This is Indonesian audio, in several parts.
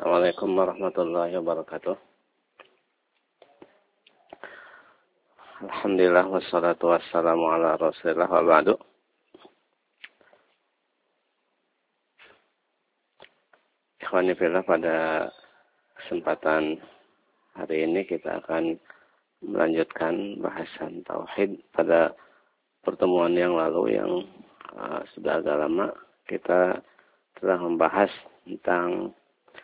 Assalamualaikum warahmatullahi wabarakatuh. Alhamdulillah wassalatu wassalamu ala Rasulillah wa ba'du. Ikhwani fillah, pada kesempatan hari ini kita akan melanjutkan bahasan tauhid. Pada pertemuan yang lalu yang sudah agak lama kita telah membahas tentang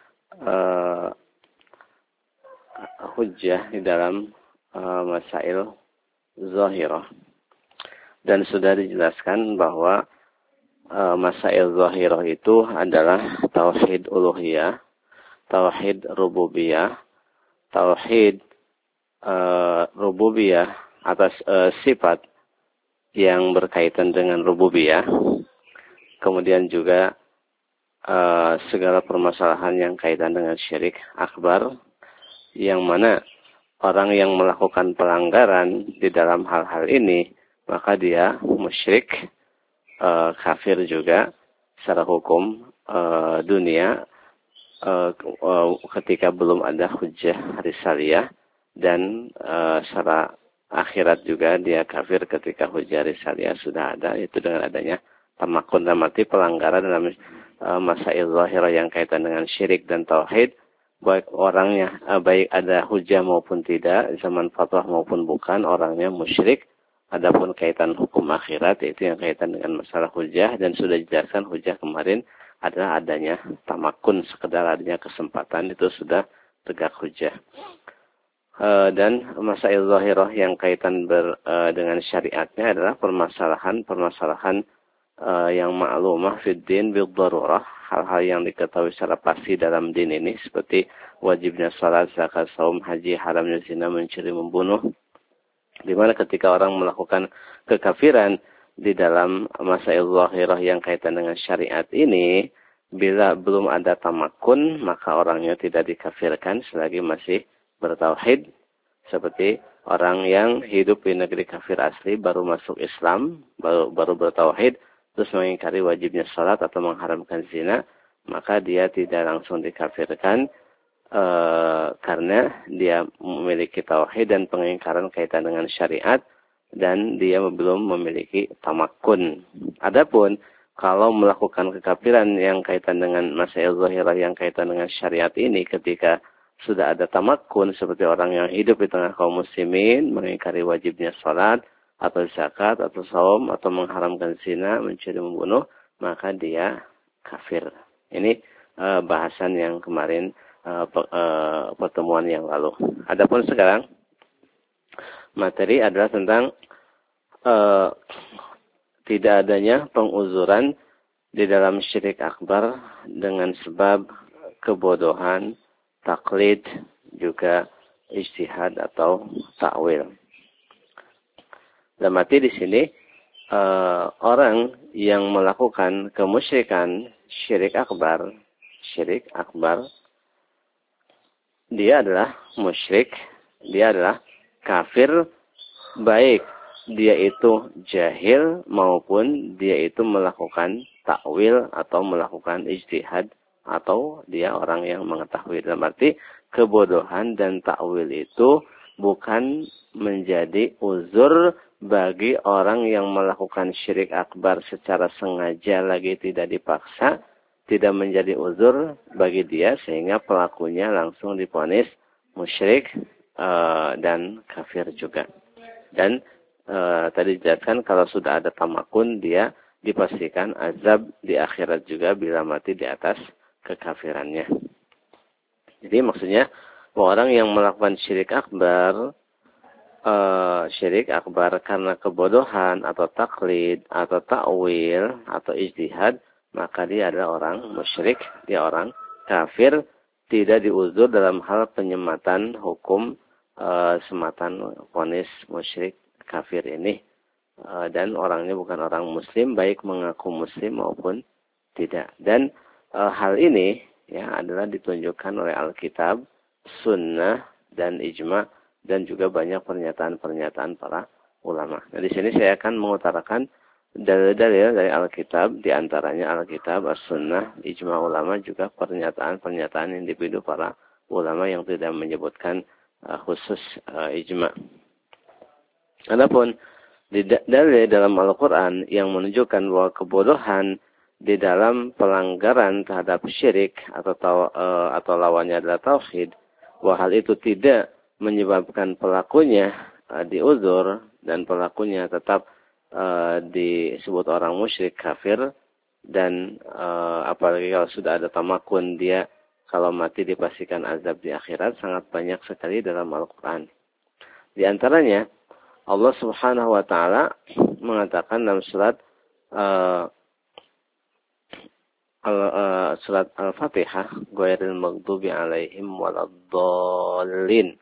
hujjah di dalam masail zahirah, dan sudah dijelaskan bahwa masail zahirah itu adalah tauhid uluhiyah, tauhid rububiyah, tauhid rububiyah atas sifat yang berkaitan dengan rububiyah, kemudian juga segala permasalahan yang kaitan dengan syirik akbar, yang mana orang yang melakukan pelanggaran di dalam hal-hal ini, maka dia musyrik, kafir juga secara hukum dunia ketika belum ada hujjah risaliyah, dan secara akhirat juga dia kafir ketika hujjah risaliyah sudah ada, yaitu dengan adanya tamakun, dan mati pelanggaran dalam masail zahirah yang kaitan dengan syirik dan tauhid, baik orangnya baik ada hujjah maupun tidak, zaman fatwa maupun bukan, orangnya musyrik. Adapun kaitan hukum akhirat, yaitu yang kaitan dengan masalah hujjah, dan sudah dijelaskan hujjah kemarin adalah adanya tamakun, sekedar adanya kesempatan, itu sudah tegak hujjah. Dan masail zahirah yang kaitan dengan syariatnya adalah permasalahan yang ma'lumah fid din bil darurah, hal-hal yang diketahui secara pasti dalam din ini, seperti wajibnya salat, zakat, saum, haji, haramnya zina, mencuri, membunuh. Di mana ketika orang melakukan kekafiran di dalam masail zahirah yang kaitan dengan syariat ini, bila belum ada tamakun, maka orangnya tidak dikafirkan selagi masih bertauhid. Seperti orang yang hidup di negeri kafir asli, baru masuk Islam, baru bertauhid, terus mengingkari wajibnya salat atau mengharamkan zina, maka dia tidak langsung dikafirkan karena dia memiliki tauhid dan pengingkaran kaitan dengan syariat, dan dia belum memiliki tamakun. Adapun kalau melakukan kekafiran yang kaitan dengan masail zahirah yang kaitan dengan syariat ini ketika sudah ada tamakun, seperti orang yang hidup di tengah kaum muslimin, mengingkari wajibnya salat atau zakat atau saum atau mengharamkan zina, mencuri, membunuh, maka dia kafir. Ini bahasan yang kemarin pertemuan yang lalu. Adapun sekarang materi adalah tentang tidak adanya penguzuran di dalam syirik akbar dengan sebab kebodohan, taklid, juga ijtihad atau takwil. Dalam arti di sini orang yang melakukan kemusyrikan syirik akbar, dia adalah musyrik, dia adalah kafir, baik dia itu jahil maupun dia itu melakukan takwil atau melakukan ijtihad, atau dia orang yang mengetahui. Dalam arti kebodohan dan takwil itu bukan menjadi uzur bagi orang yang melakukan syirik akbar secara sengaja, lagi tidak dipaksa, tidak menjadi uzur bagi dia sehingga pelakunya langsung divonis musyrik dan kafir juga. Dan tadi dijelaskan kalau sudah ada tamakun, dia dipastikan azab di akhirat juga bila mati di atas kekafirannya. Jadi maksudnya orang yang melakukan syirik akbar karena kebodohan atau taklid atau takwil atau ijtihad, maka dia adalah orang musyrik, dia orang kafir, tidak diuzur dalam hal penyematan hukum sematan vonis musyrik kafir ini, dan orangnya bukan orang muslim, baik mengaku muslim maupun tidak. Dan hal ini ya adalah ditunjukkan oleh Alkitab, Sunnah, dan ijma, dan juga banyak pernyataan-pernyataan para ulama. Nah, di sini saya akan mengutarakan dalil-dalil dari Alkitab, diantaranya Alkitab, As-Sunnah, ijma ulama, juga pernyataan-pernyataan individu para ulama yang tidak menyebutkan khusus ijma. Adapun dalil dalam Al-Quran yang menunjukkan bahwa kebodohan di dalam pelanggaran terhadap syirik atau lawannya adalah tauhid, bahwa hal itu tidak menyebabkan pelakunya diuzur dan pelakunya tetap disebut orang musyrik kafir, dan apalagi kalau sudah ada tamakun, dia kalau mati dipastikan azab di akhirat, sangat banyak sekali dalam Al-Quran. Di antaranya Allah Subhanahu wa taala mengatakan dalam surat Al-Fatihah, ghairil maghdubi alaihim waladdallin.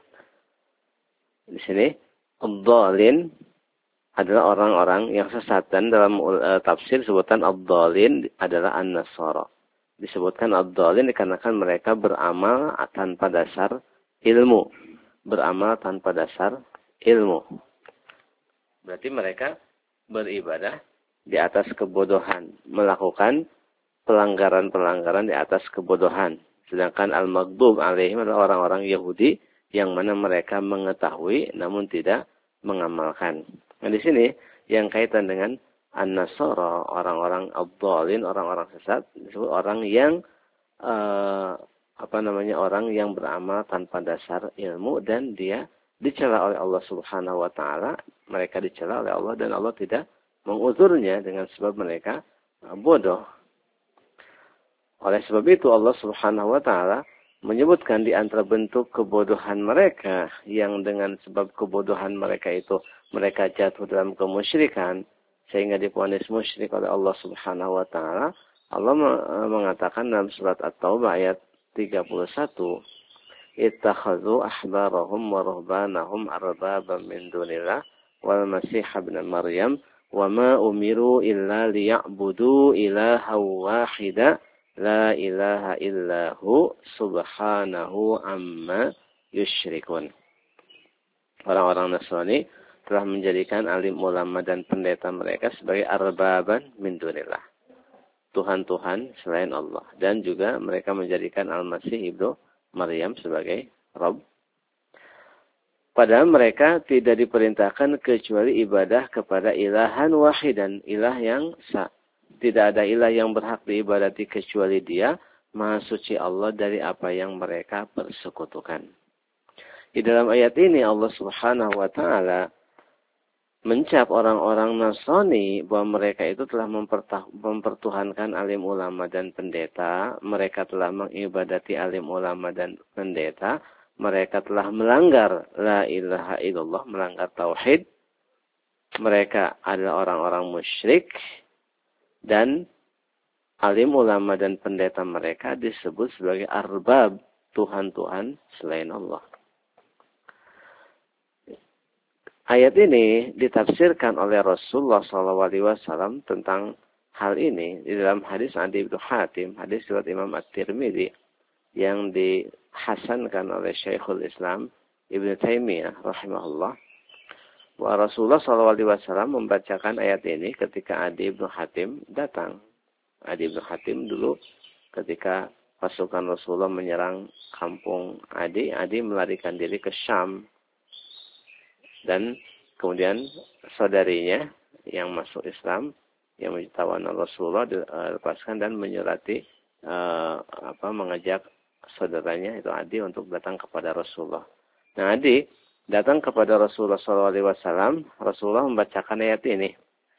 Di sini ad-dallin adalah orang-orang yang sesat, dan dalam tafsir sebutan ad-dallin adalah an-nasara. Disebutkan ad-dallin dikarenakan mereka beramal tanpa dasar ilmu. Beramal tanpa dasar ilmu. Berarti mereka beribadah di atas kebodohan, melakukan pelanggaran-pelanggaran di atas kebodohan. Sedangkan al-maghdub alaihim adalah orang-orang Yahudi yang mana mereka mengetahui namun tidak mengamalkan. Nah, di sini yang kaitan dengan an-nasara, orang-orang ad-dhalin, orang-orang sesat, disebut orang yang orang yang beramal tanpa dasar ilmu, dan dia dicela oleh Allah Subhanahu wa taala. Mereka dicela oleh Allah dan Allah tidak menguzurnya dengan sebab mereka bodoh. Oleh sebab itu Allah Subhanahu wa taala menyebutkan di antara bentuk kebodohan mereka yang dengan sebab kebodohan mereka itu mereka jatuh dalam kemusyrikan sehingga divonis musyrik oleh Allah Subhanahu wa taala. Allah mengatakan dalam surat At-Taubah ayat 31, ittakhadhu ahbarahum wa ruhbanahum arbaban min dunillah wal masih ibn Maryam wa ma umiru illa liya'budu ilahan wahida la ilaha illahu subhanahu amma yusyrikun. Orang-orang Nasrani telah menjadikan alim ulama dan pendeta mereka sebagai arbaban min dunillah, Tuhan-Tuhan selain Allah. Dan juga mereka menjadikan Al-Masih ibnu Maryam sebagai Rabb. Padahal mereka tidak diperintahkan kecuali ibadah kepada ilahan wahidan, ilah yang sa. Tidak ada ilah yang berhak diibadati kecuali Dia, Maha Suci Allah dari apa yang mereka persekutukan. Di dalam ayat ini Allah Subhanahu wa taala mencap orang-orang Nasrani bahwa mereka itu telah mempertuhankan alim ulama dan pendeta. Mereka telah mengibadati alim ulama dan pendeta. Mereka telah melanggar la ilaha illallah, melanggar tauhid. Mereka adalah orang-orang musyrik. Dan alim ulama dan pendeta mereka disebut sebagai arbab, Tuhan-Tuhan selain Allah. Ayat ini ditafsirkan oleh Rasulullah SAW tentang hal ini di dalam hadis Adi bin Hatim, hadis riwayat Imam At-Tirmidzi yang dihasankan oleh Syekhul Islam Ibnu Taimiyah rahimahullah. Bahwa Rasulullah SAW membacakan ayat ini ketika Adi bin Hatim datang. Adi bin Hatim dulu ketika pasukan Rasulullah menyerang kampung Adi melarikan diri ke Syam. Dan kemudian saudarinya yang masuk Islam, yang menjadi tawanan Rasulullah, dilepaskan dan menyurati mengajak saudaranya itu Adi untuk datang kepada Rasulullah. Nah, Adi datang kepada Rasulullah SAW, Rasulullah membacakan ayat ini.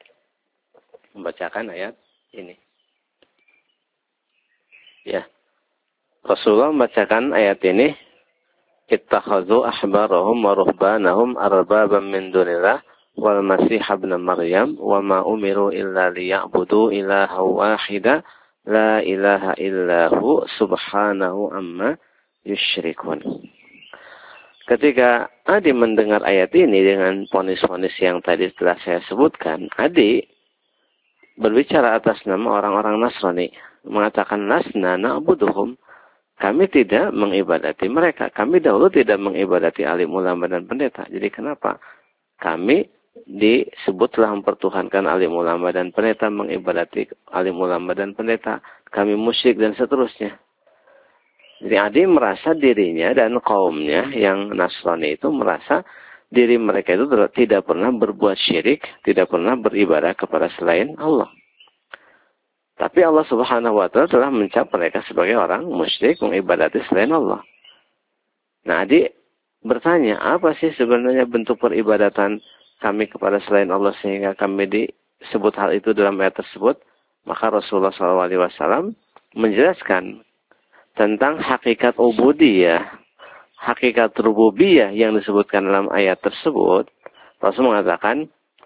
Ya, Rasulullah membacakan ayat ini. Ittakhadhu ahbarahum wa ruhbanahum arbaban min dunillah wal masih ibn Maryam wa ma umiru illa liya'budu ilahan wahida la ilaha illahu subhanahu amma yusyrikun. Ketika Adi mendengar ayat ini dengan ponis-ponis yang tadi telah saya sebutkan, Adi berbicara atas nama orang-orang Nasrani, mengatakan lasna na'buduhum, kami tidak mengibadati mereka. Kami dahulu tidak mengibadati alim ulama dan pendeta. Jadi kenapa kami disebutlah mempertuhankan alim ulama dan pendeta, mengibadati alim ulama dan pendeta, kami musyrik dan seterusnya. Jadi Adi merasa dirinya dan kaumnya yang Nasrani itu merasa diri mereka itu tidak pernah berbuat syirik, tidak pernah beribadah kepada selain Allah. Tapi Allah Subhanahu wa taala telah mencap mereka sebagai orang musyrik, mengibadati selain Allah. Nah, Adi bertanya, apa sih sebenarnya bentuk peribadatan kami kepada selain Allah sehingga kami disebut hal itu dalam ayat tersebut? Maka Rasulullah SAW menjelaskan tentang hakikat ubudiyah, hakikat rububiyah yang disebutkan dalam ayat tersebut. Rasul mengatakan,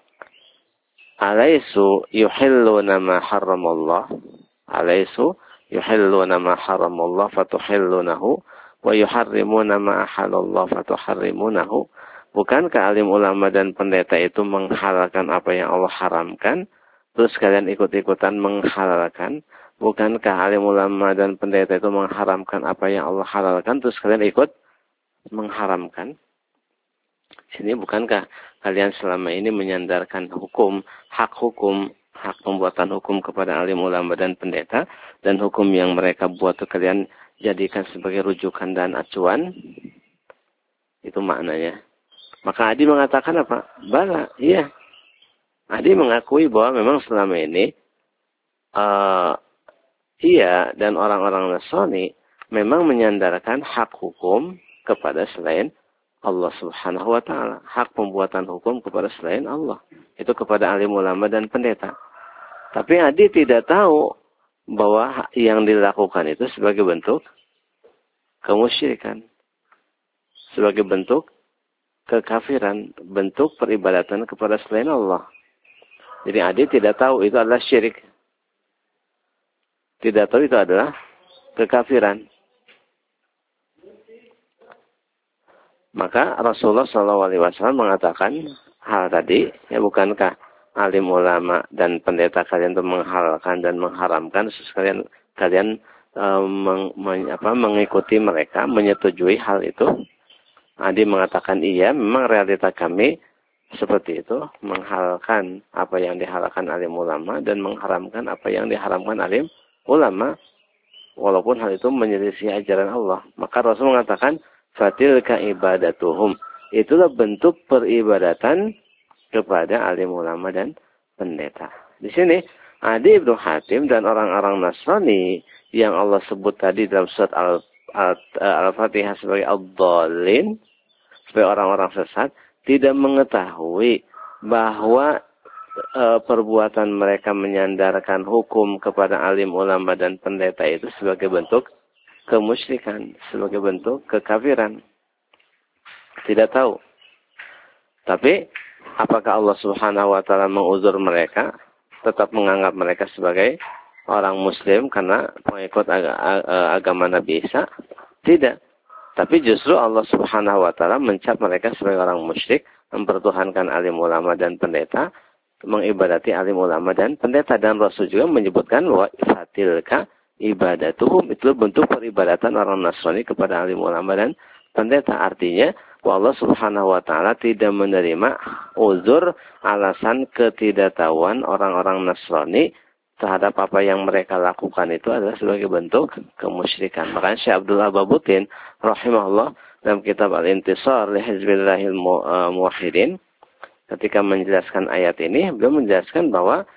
alaisu yuhilluna ma haramallah, alaisu yuhilluna ma haramallah fatuhillunahu wa yuharrimuna ma ahalallah fatuharrimunahu. Bukankah alim ulama dan pendeta itu menghalalkan apa yang Allah haramkan, terus kalian ikut-ikutan menghalalkan? Bukankah alim ulama dan pendeta itu mengharamkan apa yang Allah halalkan, terus kalian ikut mengharamkan? Sini bukankah kalian selama ini menyandarkan hukum, hak pembuatan hukum kepada alim ulama dan pendeta, dan hukum yang mereka buat itu kalian jadikan sebagai rujukan dan acuan? Itu maknanya. Maka Adi mengatakan apa? Bala, iya. Adi mengakui bahwa memang selama ini ia dan orang-orang Nasrani memang menyandarkan hak hukum kepada selain Allah Subhanahu wa taala, hak pembuatan hukum kepada selain Allah, itu kepada alim ulama dan pendeta. Tapi Adi tidak tahu bahwa yang dilakukan itu sebagai bentuk kemusyrikan, sebagai bentuk kekafiran, bentuk peribadatan kepada selain Allah. Jadi Adi tidak tahu itu adalah syirik. Tidak tahu itu adalah kekafiran. Maka Rasulullah SAW mengatakan hal tadi, ya bukankah alim ulama dan pendeta kalian itu menghalalkan dan mengharamkan, kalian mengikuti mereka, menyetujui hal itu? Adi mengatakan iya, memang realita kami seperti itu, menghalalkan apa yang dihalalkan alim ulama dan mengharamkan apa yang diharamkan alim ulama, walaupun hal itu menyelisih ajaran Allah. Maka Rasul mengatakan, fatilka ibadatuhum, itulah bentuk peribadatan kepada alim ulama dan pendeta. Di sini Adi ibnu Hatim dan orang-orang Nasrani yang Allah sebut tadi dalam surat Al-Fatihah sebagai ad-dallin, sebagai orang-orang sesat, tidak mengetahui bahwa perbuatan mereka menyandarkan hukum kepada alim ulama dan pendeta itu sebagai bentuk kemusyrikan, sebagai bentuk kekafiran. Tidak tahu. Tapi apakah Allah Subhanahu wa taala menguzur mereka, tetap menganggap mereka sebagai orang muslim karena pengikut agama Nabi Isa? Tidak. Tapi justru Allah Subhanahu wa taala mencap mereka sebagai orang musyrik, mempertuhankan alim ulama dan pendeta, mengibadati alim ulama dan pendeta. Dan Rasul juga menyebutkan bahwa fatilka ibadatuhum, itu bentuk peribadatan orang Nasrani kepada alim ulama dan pendeta. Artinya Allah Subhanahu wa taala tidak menerima uzur, alasan ketidaktahuan orang-orang Nasrani terhadap apa yang mereka lakukan itu adalah sebagai bentuk kemusyrikan. Makanya Syekh Abdullah Babutin rahimahullah dalam kitab Al-Intisar li Hizbillahil Muwahhidin, ketika menjelaskan ayat ini, beliau menjelaskan bahwa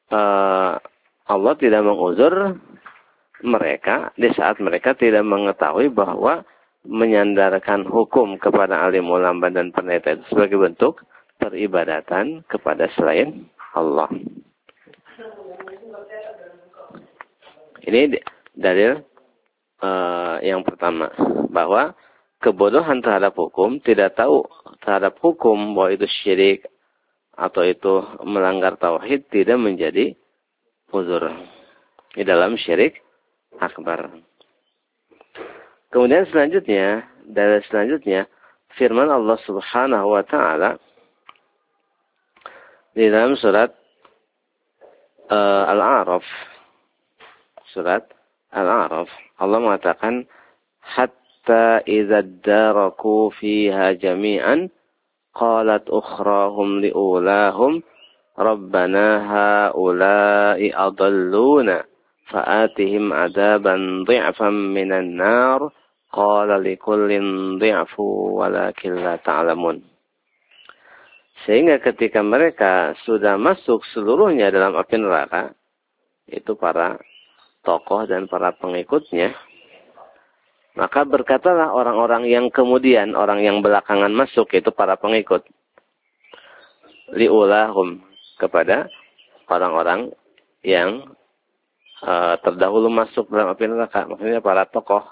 Allah tidak menguzur mereka di saat mereka tidak mengetahui bahwa menyandarkan hukum kepada alim ulama dan pendeta itu sebagai bentuk peribadatan kepada selain Allah. Ini dalil yang pertama, bahwa kebodohan terhadap hukum, tidak tahu terhadap hukum bahwa itu syirik atau itu melanggar tauhid, tidak menjadi uzur di dalam syirik akbar. Kemudian selanjutnya, dalil selanjutnya, firman Allah Subhanahu wa taala di dalam surat Al-A'raf, surat Al-A'raf, Allah mengatakan, hatta idza daraku fiha jami'an qalat ukhrahum liulahum rabbana haula'i adalluna fa'atihim adaban dhi'fan minan nar qala likullin dhi'fu walakin la ta'lamun. Sehingga ketika mereka sudah masuk seluruhnya dalam api neraka, itu para tokoh dan para pengikutnya, maka berkatalah orang-orang yang kemudian, orang yang belakangan masuk, itu para pengikut, liulahum, kepada orang-orang yang terdahulu masuk dalam api neraka, maksudnya para tokoh.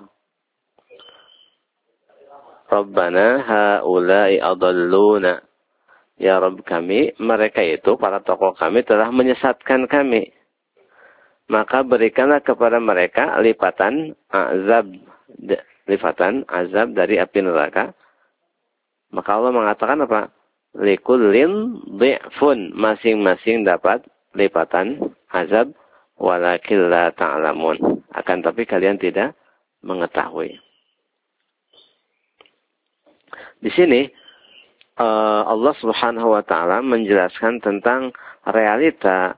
Rabbana haula'i adalluna. Ya Rabb kami, mereka itu, para tokoh kami telah menyesatkan kami. Maka berikanlah kepada mereka lipatan azab dari api neraka. Maka Allah mengatakan apa? Likullin dhi'fun, masing-masing dapat lipatan azab, walakin la ta'lamun, akan tapi kalian tidak mengetahui. Di sini Allah Subhanahu wa taala menjelaskan tentang realita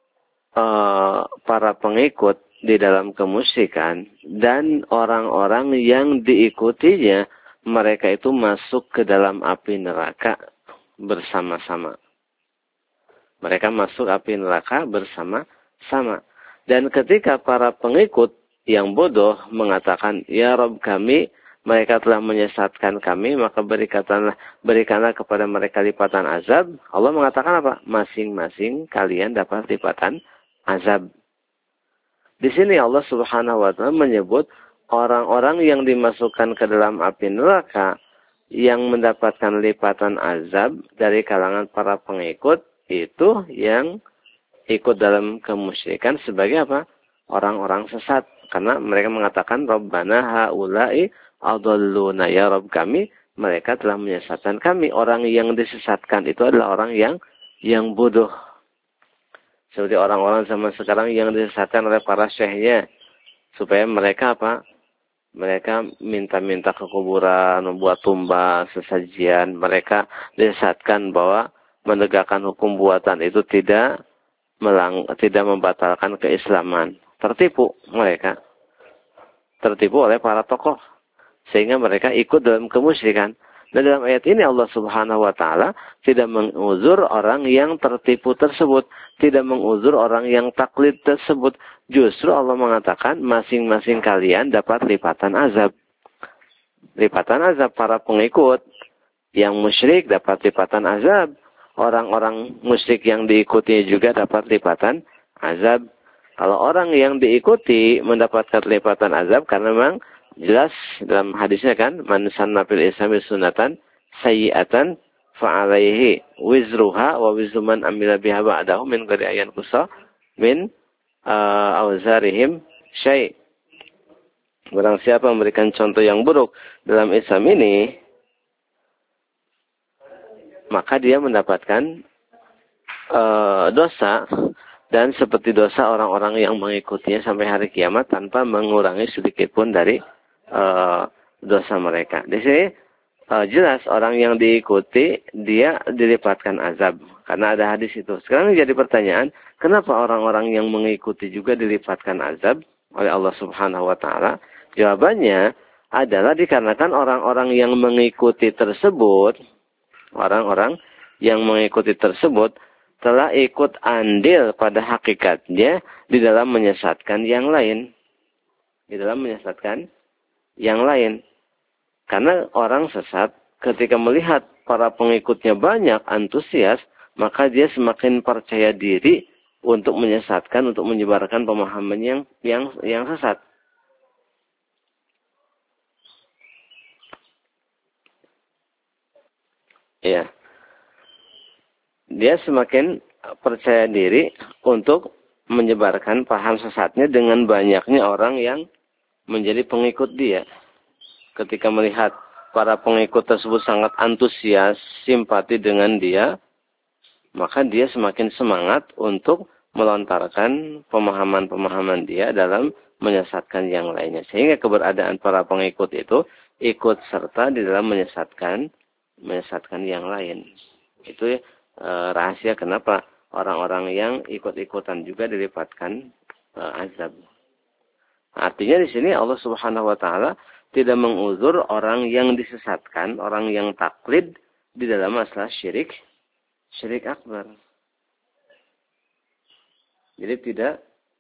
para pengikut di dalam kemusyrikan dan orang-orang yang diikutinya, mereka itu masuk ke dalam api neraka bersama-sama. Mereka masuk api neraka bersama-sama. Dan ketika para pengikut yang bodoh mengatakan, ya Rabb kami, mereka telah menyesatkan kami, maka berikanlah kepada mereka lipatan azab. Allah mengatakan apa? Masing-masing kalian dapat lipatan azab. Di sini Allah Subhanahu wa taala menyebut orang-orang yang dimasukkan ke dalam api neraka yang mendapatkan lipatan azab dari kalangan para pengikut, itu yang ikut dalam kemusyrikan sebagai apa? Orang-orang sesat. Karena mereka mengatakan Rabbana haula'i adalluna, ya Rabb kami, mereka telah menyesatkan kami. Orang yang disesatkan itu adalah orang yang bodoh. Seperti orang-orang zaman sekarang yang disesatkan oleh para syekhnya. Supaya mereka apa? Mereka minta-minta ke kuburan, membuat tumbang, sesajian. Mereka disesatkan bahwa menegakkan hukum buatan itu tidak membatalkan keislaman. Tertipu mereka. Tertipu oleh para tokoh. Sehingga mereka ikut dalam kemusyrikan. Dan dalam ayat ini Allah Subhanahu wa taala tidak menguzur orang yang tertipu tersebut, tidak menguzur orang yang taklid tersebut. Justru Allah mengatakan masing-masing kalian dapat lipatan azab. Lipatan azab para pengikut yang musyrik dapat lipatan azab. Orang-orang musyrik yang diikuti juga dapat lipatan azab. Kalau orang yang diikuti mendapatkan lipatan azab karena memang jelas dalam hadisnya kan, man sanna fil islami sunnatan sayyi'atan fa'alaihi wizruha wa wizru man amila biha ba'dahu min ghairi ayan qusa min awzarihim syai'. Barang siapa memberikan contoh yang buruk dalam Islam ini, maka dia mendapatkan dosa, dan seperti dosa orang-orang yang mengikutinya sampai hari kiamat tanpa mengurangi sedikit pun dari dosa mereka. Di sini jelas orang yang diikuti dia dilipatkan azab karena ada hadis itu. Sekarang jadi pertanyaan, kenapa orang-orang yang mengikuti juga dilipatkan azab oleh Allah Subhanahu wa taala? Jawabannya adalah dikarenakan orang-orang yang mengikuti tersebut, orang-orang yang mengikuti tersebut telah ikut andil pada hakikatnya di dalam menyesatkan yang lain. Di dalam menyesatkan yang lain. Karena orang sesat ketika melihat para pengikutnya banyak, antusias, maka dia semakin percaya diri untuk menyesatkan, untuk menyebarkan pemahaman yang sesat. Ya. Dia semakin percaya diri untuk menyebarkan paham sesatnya dengan banyaknya orang yang menjadi pengikut dia. Ketika melihat para pengikut tersebut sangat antusias, simpati dengan dia, maka dia semakin semangat untuk melontarkan pemahaman-pemahaman dia dalam menyesatkan yang lainnya. Sehingga keberadaan para pengikut itu ikut serta di dalam menyesatkan menyesatkan yang lain. Itu rahasia kenapa orang-orang yang ikut-ikutan juga dilipatkan azab. Artinya di sini Allah Subhanahu wa taala tidak menguzur orang yang disesatkan, orang yang taklid di dalam masalah syirik akbar. Jadi tidak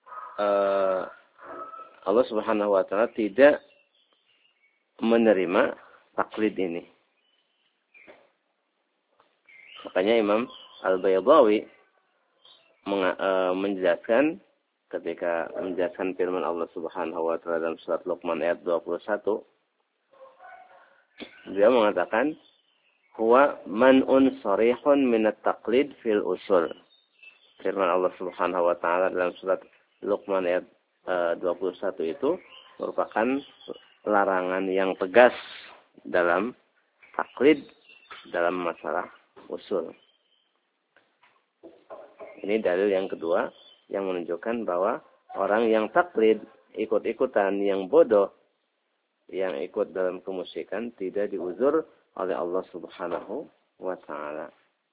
Allah Subhanahu wa taala tidak menerima taklid ini. Makanya Imam Al-Baydawi menjelaskan ketika menjelaskan firman Allah Subhanahu wa taala dalam surat Luqman ayat 21, beliau mengatakan huwa man'un sharihun min at-taqlid fil usul. Firman Allah Subhanahu wa taala dalam surat Luqman ayat 21 itu merupakan larangan yang tegas dalam taklid dalam masalah usul. Ini dalil yang kedua yang menunjukkan bahwa orang yang taklid, ikut-ikutan, yang bodoh, yang ikut dalam kemusyrikan tidak diuzur oleh Allah Subhanahu wa taala.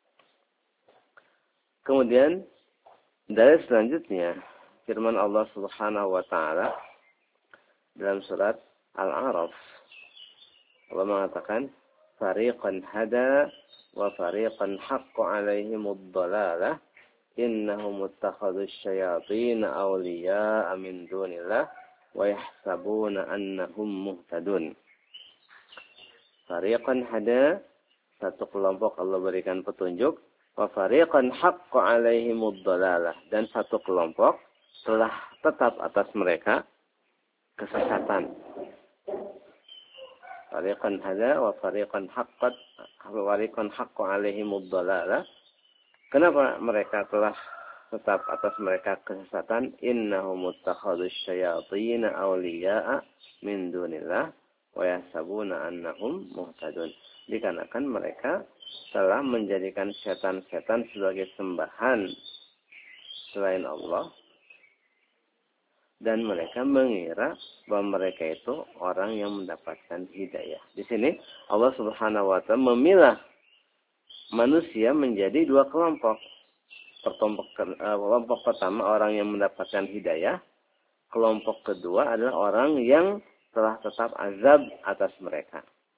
Kemudian dalil selanjutnya firman Allah Subhanahu wa taala dalam surat Al-A'raf. Allah mengatakan fariqan hada wa fariqan haqqa 'alaihimud dhalalah innahum muttakhadhu syayatin awliya'a min dunillah wa yahsabuna annahum muhtadun. Fariqan hada, satu kelompok Allah berikan petunjuk, wa fariqan haqqa 'alaihimud dhalalah, dan satu kelompok telah tetap atas mereka kesesatan. Fariqan hada wa fariqan haqqa 'alaihimud dhalalah. Kenapa mereka telah tetap atas mereka kesesatan? Innahum muttakhadhus syayatin awliya'a min dunillah wa yahsabuna annahum muhtadun. Dikarenakan mereka telah menjadikan setan-setan sebagai sembahan selain Allah, dan mereka mengira bahwa mereka itu orang yang mendapatkan hidayah. Di sini Allah Subhanahu wa taala memilah manusia menjadi dua kelompok. Kelompok pertama orang yang mendapatkan hidayah. Kelompok kedua adalah orang yang telah tetap azab atas mereka.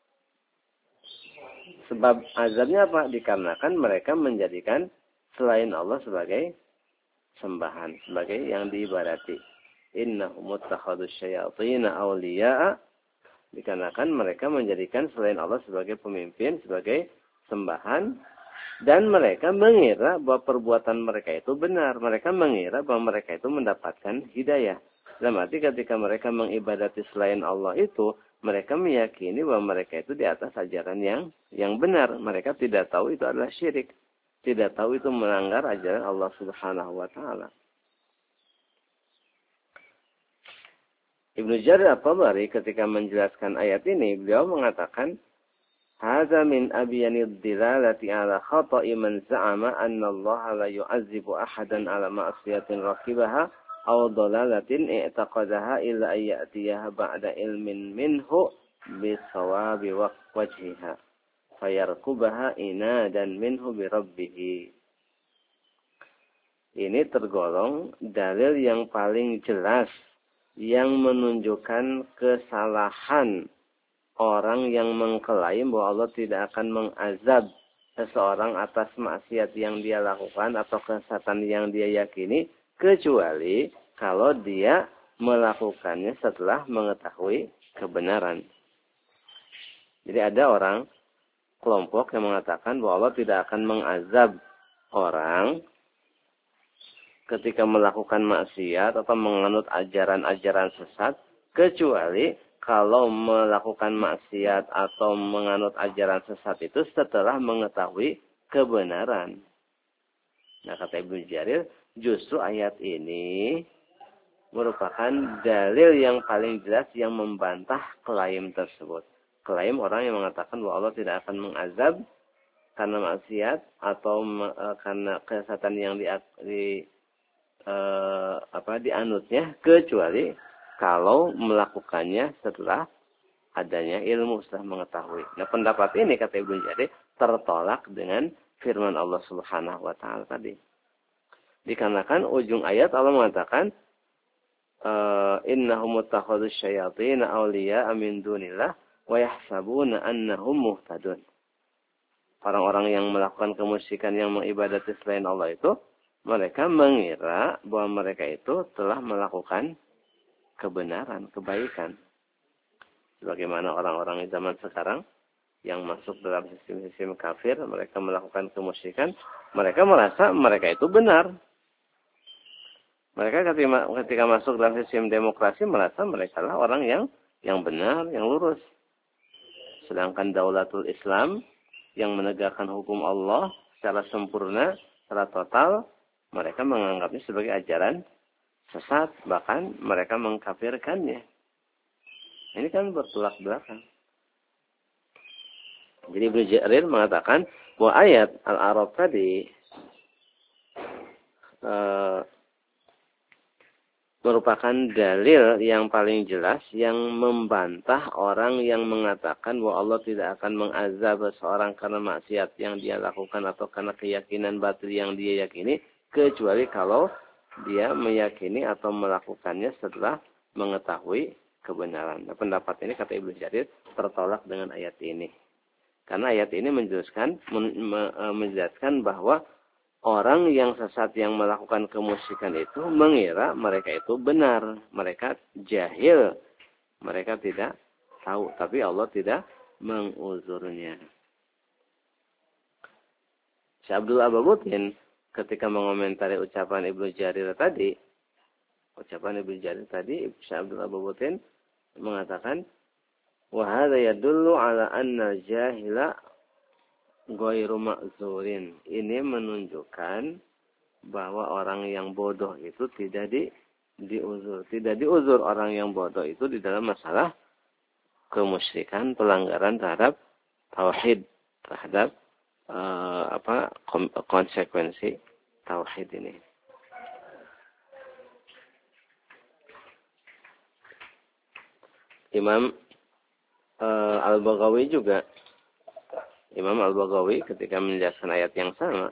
Sebab azabnya apa? Dikarenakan mereka menjadikan selain Allah sebagai sembahan, sebagai yang diibadati. Innahum muttakhadhus syayatin awliya'a. Dikarenakan mereka menjadikan selain Allah sebagai pemimpin, sebagai sembahan, dan mereka mengira bahwa perbuatan mereka itu benar. Mereka mengira bahwa mereka itu mendapatkan hidayah. Dalam arti ketika mereka mengibadati selain Allah itu, mereka meyakini bahwa mereka itu di atas ajaran yang benar. Mereka tidak tahu itu adalah syirik. Tidak tahu itu melanggar ajaran Allah Subhanahu wa taala. Ibnu Jarir At-Tabari ketika menjelaskan ayat ini, beliau mengatakan hadza min abyanid dilalati ala khata'i man za'ama anna Allah la yu'azzibu ahadan ala ma'siyatin raqibaha aw dalalatin i'taqadaha illa ayyatiyaha ba'da ilmin minhu bisawabi wajhiha fayarkubaha inadan minhu bi rabbih. Ini tergolong dalil yang paling jelas yang menunjukkan kesalahan orang yang mengklaim bahwa Allah tidak akan mengazab seseorang atas maksiat yang dia lakukan atau kesesatan yang dia yakini, kecuali kalau dia melakukannya setelah mengetahui kebenaran. Jadi ada orang, kelompok yang mengatakan bahwa Allah tidak akan mengazab orang ketika melakukan maksiat atau menganut ajaran-ajaran sesat, kecuali kalau melakukan maksiat atau menganut ajaran sesat itu setelah mengetahui kebenaran. Nah, kata Ibnu Jarir, justru ayat ini merupakan dalil yang paling jelas yang membantah klaim tersebut. Klaim orang yang mengatakan bahwa Allah tidak akan mengazab karena maksiat atau karena kesesatan yang dianutnya, kecuali kalau melakukannya setelah adanya ilmu, setelah mengetahui. Nah, pendapat ini kata Ibnu Jarir tertolak dengan firman Allah Subhanahu wa taala tadi. Dikarenakan ujung ayat Allah mengatakan innahum muttakhadus syayatin awliya'a min dunillah wa yahsabuna annahum muhtadun. Orang-orang yang melakukan kemusyrikan yang mengibadati selain Allah itu, mereka mengira bahwa mereka itu telah melakukan kebenaran, kebaikan. Sebagaimana orang-orang di zaman sekarang yang masuk dalam sistem-sistem kafir, mereka melakukan kemusyrikan, mereka merasa mereka itu benar. Mereka ketika masuk dalam sistem demokrasi merasa mereka lah orang yang benar, yang lurus. Sedangkan Daulatul Islam yang menegakkan hukum Allah secara sempurna, secara total, mereka menganggapnya sebagai ajaran sesat, bahkan mereka mengkafirkannya. Ini kan bertolak belakang. Jadi Ibnu Jarir mengatakan bahwa ayat Al-A'raf tadi merupakan dalil yang paling jelas yang membantah orang yang mengatakan bahwa Allah tidak akan mengazab seseorang karena maksiat yang dia lakukan atau karena keyakinan batil yang dia yakini, kecuali kalau dia meyakini atau melakukannya setelah mengetahui kebenaran. Nah, pendapat ini kata Ibnu Jarir tertolak dengan ayat ini. Karena ayat ini menjelaskan bahwa orang yang sesat yang melakukan kemusyrikan itu mengira mereka itu benar. Mereka jahil. Mereka tidak tahu. Tapi Allah tidak menguzurnya. Syekh Abdul Ababutin ketika mengomentari ucapan Ibnu Jarir tadi. Syekh Abdul Ababutin mengatakan, وَهَذَا يَدُلُّ عَلَى أَنَّ الْجَاهِلَ ghairu ma'zurin. Ini menunjukkan bahwa orang yang bodoh itu tidak diuzur. Tidak diuzur orang yang bodoh itu di dalam masalah kemusyrikan, pelanggaran terhadap tauhid, terhadap konsekuensi tauhid ini. Imam Al-Baghawi juga, Imam Al-Baghawi ketika menjelaskan ayat yang sama,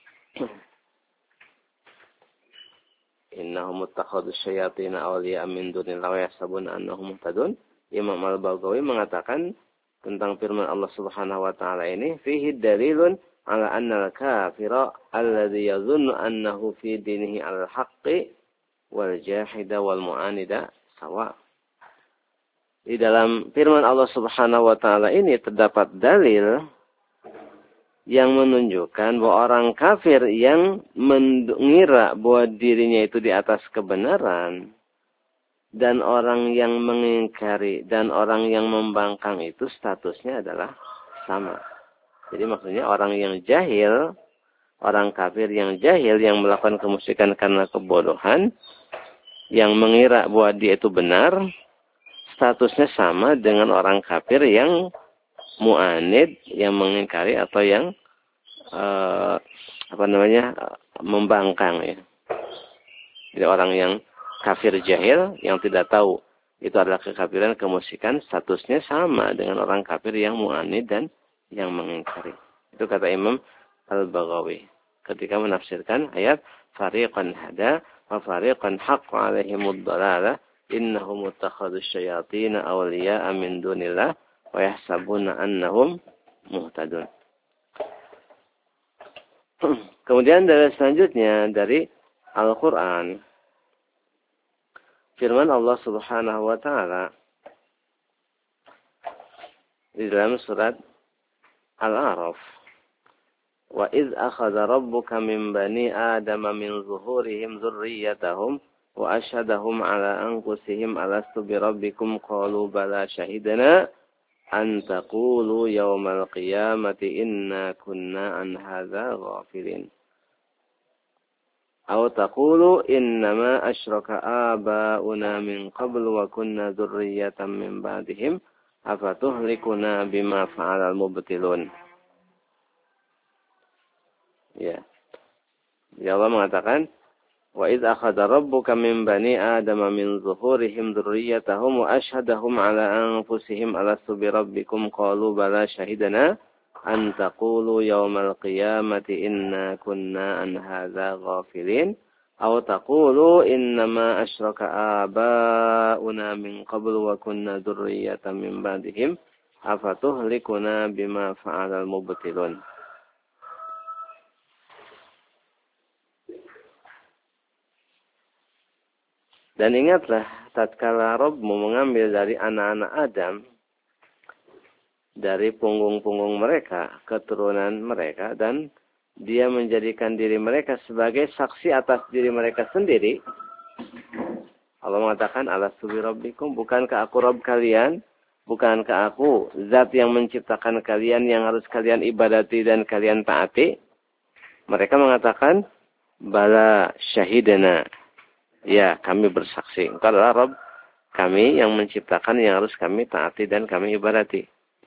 innahum muttakhadus syayatin awliya min dunillahi wa yahsabuna annahum muhtadun. Imam Al-Baghawi mengatakan tentang firman Allah Subhanahu wa taala ini, fihi dalilun ala anna al-kafira alladhi yadhunnu annahu fi dinihi al-haqqi wal jahida wal mu'anida sawa. Di dalam firman Allah Subhanahu wa taala ini terdapat dalil yang menunjukkan bahwa orang kafir yang mengira bahwa dirinya itu di atas kebenaran dan orang yang mengingkari dan orang yang membangkang itu statusnya adalah sama. Jadi maksudnya orang yang jahil, orang kafir yang jahil yang melakukan kemusyrikan karena kebodohan, yang mengira bahwa dia itu benar, statusnya sama dengan orang kafir yang mu'anid, yang mengingkari atau yang membangkang ya. Jadi orang yang kafir jahil yang tidak tahu itu adalah kekafiran, kemusyrikan, statusnya sama dengan orang kafir yang mu'anid dan yang mengingkari. Itu kata Imam Al-Baghawi ketika menafsirkan ayat fariqan hada wa fariqan haqqa alaihimud dhalalah innahum muttakhadus syayatin awliya'a min dunillah wa yahsabuna annahum muhtadun. Kemudian dari selanjutnya dari Al-Quran, firman Allah Subhanahu wa taala di dalam surat Al-A'raf, wa idz akhadha rabbuka min bani adama min zuhurihim dzurriyyatahum wa asyhadahum ala anfusihim alastu bi rabbikum qalu bala syahidana an taqulu yawmal qiyamati inna kunna an hadza ghafilin aw taqulu innama asyraka abauna min qablu wa kunna dzurriyyatan min ba'dihim afatuhlikuna bima fa'alal mubtilun. Ya. Ya Allah mengatakan Wa idz akhadha rabbuka min bani adama min zuhurihim dzurriyyatahum wa asyhadahum ala anfusihim alastu bi rabbikum qalu bala syahidana an taqulu yawmal qiyamati inna kunna an hadza ghafilin aw taqulu innama asyraka abauna min qablu wa kunna dzurriyyatan min ba'dihim afatuhlikuna bima fa'alal mubtilun. Dan ingatlah, tatkala Rabbmu mengambil dari anak-anak Adam, dari punggung-punggung mereka, keturunan mereka, dan dia menjadikan diri mereka sebagai saksi atas diri mereka sendiri. Allah mengatakan, alastu bi rabbikum, bukankah aku Rabb kalian? Bukankah aku zat yang menciptakan kalian, yang harus kalian ibadati dan kalian taati? Mereka mengatakan, bala syahidana. Ya, kami bersaksi. Engkau adalah Rabb kami yang menciptakan, yang harus kami taati dan kami ibadati.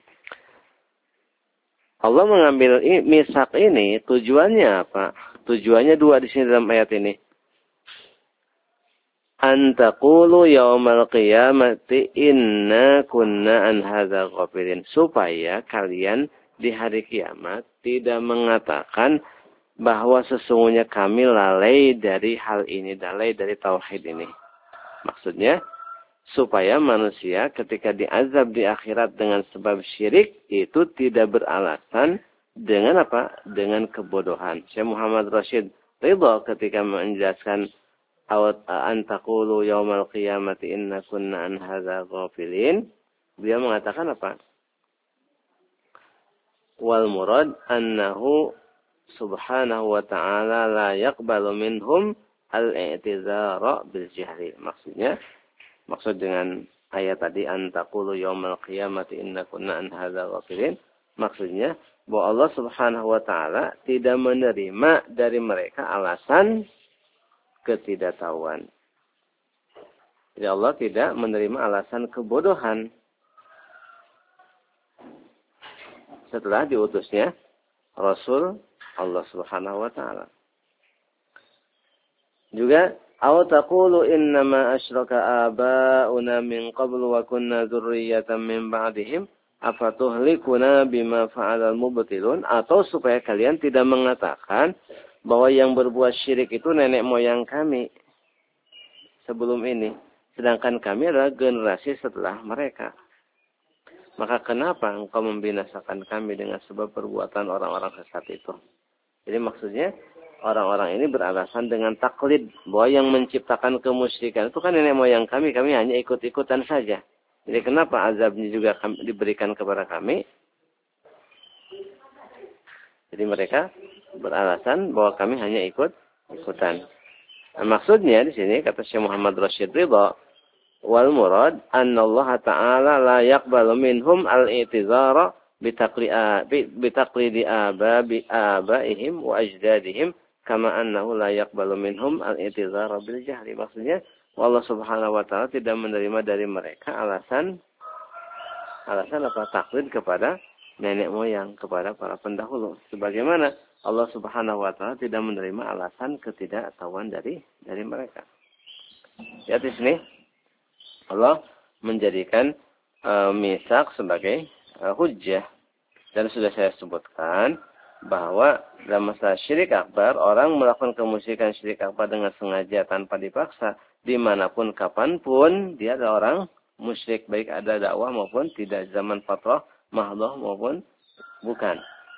Allah mengambil misak ini, tujuannya apa? Tujuannya dua di sini dalam ayat ini. An taqulu yaumal qiyamati inna kunna an hadza ghafilin. Supaya kalian di hari kiamat tidak mengatakan bahwa sesungguhnya kami lalai dari hal ini, lalai dari tauhid ini. Maksudnya, supaya manusia ketika diazab di akhirat dengan sebab syirik, itu tidak beralasan dengan apa? Dengan kebodohan. Syekh Muhammad Rashid Ridha ketika menjelaskan an taqulu yaumal qiyamati inna kunna an hadza ghafilin, dia mengatakan apa? Wal murad annahu subhanahu wa ta'ala la yaqbalu minhum al-i'tizara bil jahri. Maksud dengan ayat tadi an taqulu yaumal qiyamati inna kunna an hadza ghafilin, maksudnya bahwa Allah Subhanahu wa taala tidak menerima dari mereka alasan ketidaktahuan. Jadi Allah tidak menerima alasan kebodohan setelah diutusnya Rasul Allah Subhanahu wa taala. Juga aw taqulu innama asyraka abauna min qablu wa kunna dzurriyyatan min ba'dihim afatuhlikuna bima fa'alal mubtilun, atau supaya kalian tidak mengatakan bahwa yang berbuat syirik itu nenek moyang kami sebelum ini, sedangkan kami adalah generasi setelah mereka. Maka kenapa engkau membinasakan kami dengan sebab perbuatan orang-orang sesat itu? Jadi maksudnya orang-orang ini beralasan dengan taklid bahwa yang menciptakan kemusyrikan itu kan nenek moyang kami hanya ikut-ikutan saja. Jadi kenapa azabnya juga diberikan kepada kami? Jadi mereka beralasan bahwa kami hanya ikut-ikutan. Nah, maksudnya di sini kata Syekh Muhammad Rashid Ridha, wal murad anna Allah Ta'ala la yaqbalu minhum al-i'tizara bitaqlidi abaihim wa ajdadihim kama annahu la yaqbalu minhum al-i'tizara bil jahri. Maksudnya Allah Subhanahu wa taala tidak menerima dari mereka alasan apa? Taklid kepada nenek moyang, kepada para pendahulu. Sebagaimana Allah Subhanahu wa taala tidak menerima alasan ketidaktahuan dari mereka. Ya, di sini Allah menjadikan misak sebagai hujjah. Dan sudah saya sebutkan bahwa dalam masalah syirik akbar, orang melakukan kemusyrikan syirik akbar dengan sengaja tanpa dipaksa, dimanapun kapanpun dia adalah orang musyrik, baik ada dakwah maupun tidak, zaman fatrah mahdoh maupun bukan.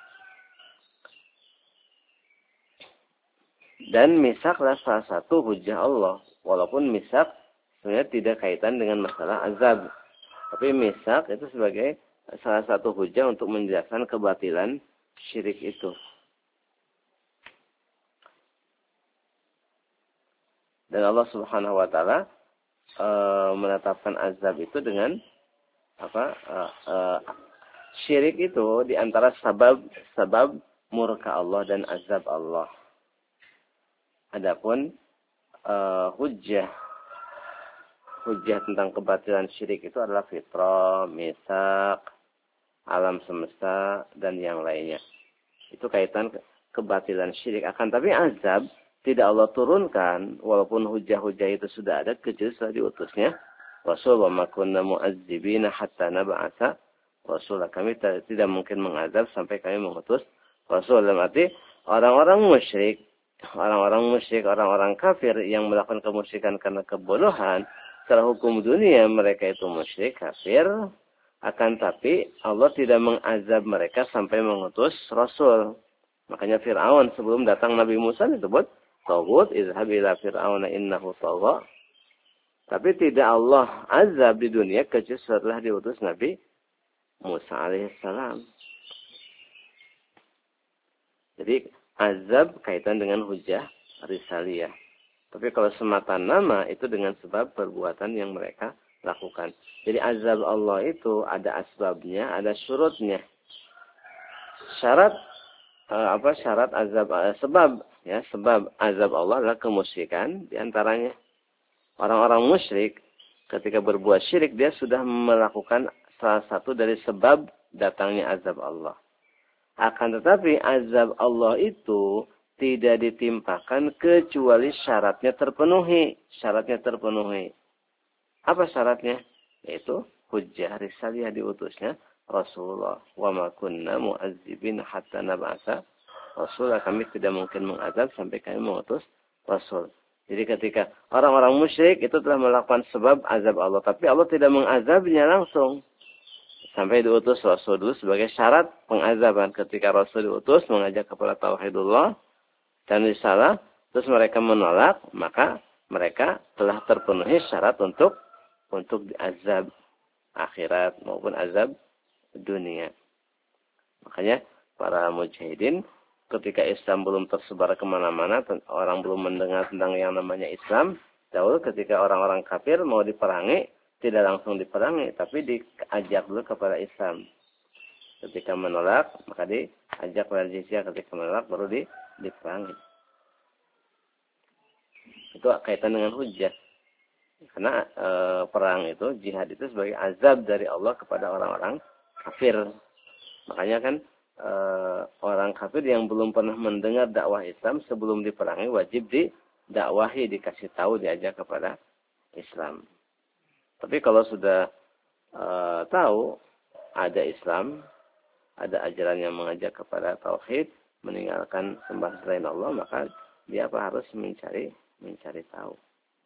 Dan misaklah salah satu hujjah Allah, walaupun misak sebenarnya tidak kaitan dengan masalah azab. Tapi misak itu sebagai salah satu hujah untuk menjelaskan kebatilan syirik itu. Dan Allah Subhanahu wa taala menetapkan azab itu dengan apa? Syirik itu di antara sebab murka Allah dan azab Allah. Adapun hujjah tentang kebatilan syirik itu adalah fitrah, misak, alam semesta, dan yang lainnya. Itu kaitan kebatilan syirik. Akan tapi azab tidak Allah turunkan, walaupun hujah-hujah itu sudah ada, kecuali setelah diutusnya Rasul. Wa ma kunna mu'azzibina hatta nab'atsa Rasul. Kami tidak mungkin mengazab sampai kami mengutus Rasul. Dalam arti orang-orang musyrik, orang-orang kafir yang melakukan kemusyrikan karena kebodohan, secara hukum dunia mereka itu musyrik, kafir. Akan tapi Allah tidak mengazab mereka sampai mengutus Rasul. Makanya Fir'aun sebelum datang Nabi Musa disebut Taghut, izhab ila fir'auna innahu tagha. Tapi tidak Allah azab di dunia kecuali setelah diutus Nabi Musa alaihissalam. Jadi azab kaitan dengan hujah risaliyah. Tapi kalau semata nama itu dengan sebab perbuatan yang mereka lakukan. Jadi azab Allah itu ada asbabnya, ada syurutnya. Syarat syarat azab sebab azab Allah adalah kemusyrikan di antaranya. Orang-orang musyrik ketika berbuat syirik dia sudah melakukan salah satu dari sebab datangnya azab Allah. Akan tetapi azab Allah itu tidak ditimpakan kecuali syaratnya terpenuhi. Apa syaratnya? Yaitu hujjah risaliyah, diutusnya Rasulullah. Wa ma kunna mu'azzibin hatta nab'atsa Rasul. Kami tidak mungkin mengazab sampai kami mengutus Rasul. Jadi ketika orang-orang musyrik itu telah melakukan sebab azab Allah, tapi Allah tidak mengazabnya langsung sampai diutus Rasul dulu sebagai syarat pengazaban. Ketika Rasul diutus mengajak kepada tauhidullah dan risalah, terus mereka menolak, maka mereka telah terpenuhi syarat untuk diazab akhirat maupun azab dunia. Makanya para mujahidin ketika Islam belum tersebar kemana-mana, orang belum mendengar tentang yang namanya Islam, dahulu ketika orang-orang kafir mau diperangi, tidak langsung diperangi, tapi diajak dulu kepada Islam. Ketika menolak, maka diajak kepada jizyah. Ketika menolak, baru diperangi. Itu kaitan dengan hujjah. Karena perang itu, jihad itu sebagai azab dari Allah kepada orang-orang kafir. Makanya kan orang kafir yang belum pernah mendengar dakwah Islam sebelum diperangi wajib didakwahi, dikasih tahu, diajak kepada Islam. Tapi kalau sudah tahu ada Islam, ada ajaran yang mengajak kepada tauhid, meninggalkan sembah selain Allah, maka dia harus mencari tahu.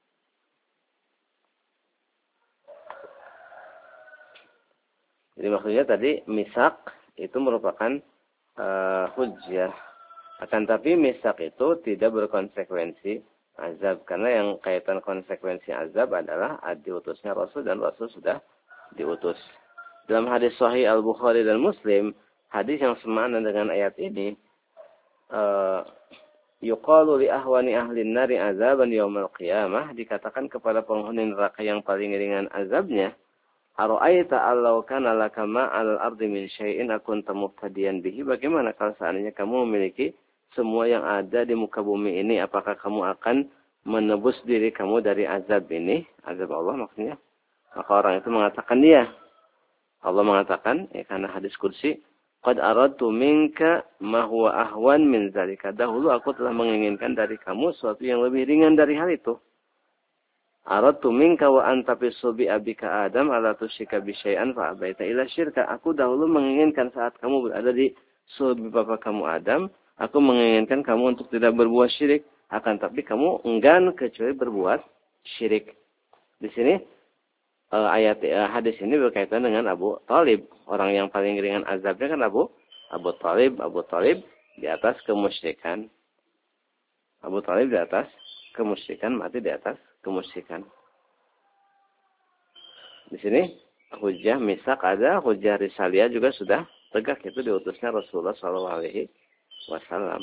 Jadi maksudnya tadi misak itu merupakan hujjah. Akan tapi misak itu tidak berkonsekuensi azab. Karena yang kaitan konsekuensi azab adalah diutusnya Rasul dan Rasul sudah diutus. Dalam hadis Sahih Al-Bukhari dan Muslim, hadis yang semakna dengan ayat ini, yuqalu li ahwani ahlin nari azaban yaumal qiyamah, dikatakan kepada penghuni neraka yang paling ringan azabnya, ara'aita allau kana laka ma'al ardi min syai'in akunta muftadiyan bihi. Bagaimana kalau seandainya kamu memiliki semua yang ada di muka bumi ini, apakah kamu akan menebus diri kamu dari azab ini? Azab Allah maksudnya. Maka orang itu mengatakan dia. Allah mengatakan, karena hadis kursi, qad aradtu minka ma huwa ahwan min zalika. Dahulu aku telah menginginkan dari kamu sesuatu yang lebih ringan dari hal itu. Aradtu minka wa anta fi subi abika Adam ala tusyrika bi syai'an fa abaita ila syirka. Aku dahulu menginginkan saat kamu berada di subi bapa kamu Adam, aku menginginkan kamu untuk tidak berbuat syirik, akan tapi kamu enggan kecuali berbuat syirik. Di sini hadis ini berkaitan dengan Abu Thalib, orang yang paling ringan azabnya kan Abu Thalib. Abu Thalib di atas kemusyrikan. Abu Thalib di atas kemusyrikan, mati di atas kemusyrikan. Di sini hujjah misak ada, hujjah risaliyah juga sudah tegak, itu diutusnya Rasulullah SAW.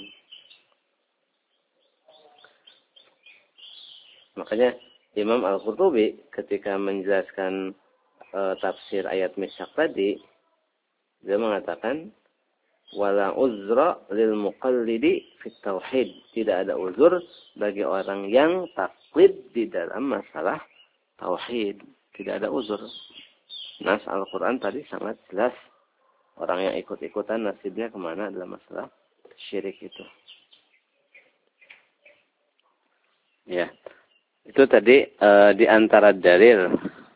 Makanya Imam Al-Qurtubi ketika menjelaskan tafsir ayat misak tadi, dia mengatakan wala uzra lil muqallidi fit tauhid. Tidak ada uzur bagi orang yang taklid di dalam masalah tauhid. Tidak ada uzur. Nas Al-Quran tadi sangat jelas. Orang yang ikut-ikutan nasibnya kemana dalam masalah syirik itu. Ya. Itu tadi di antara dalil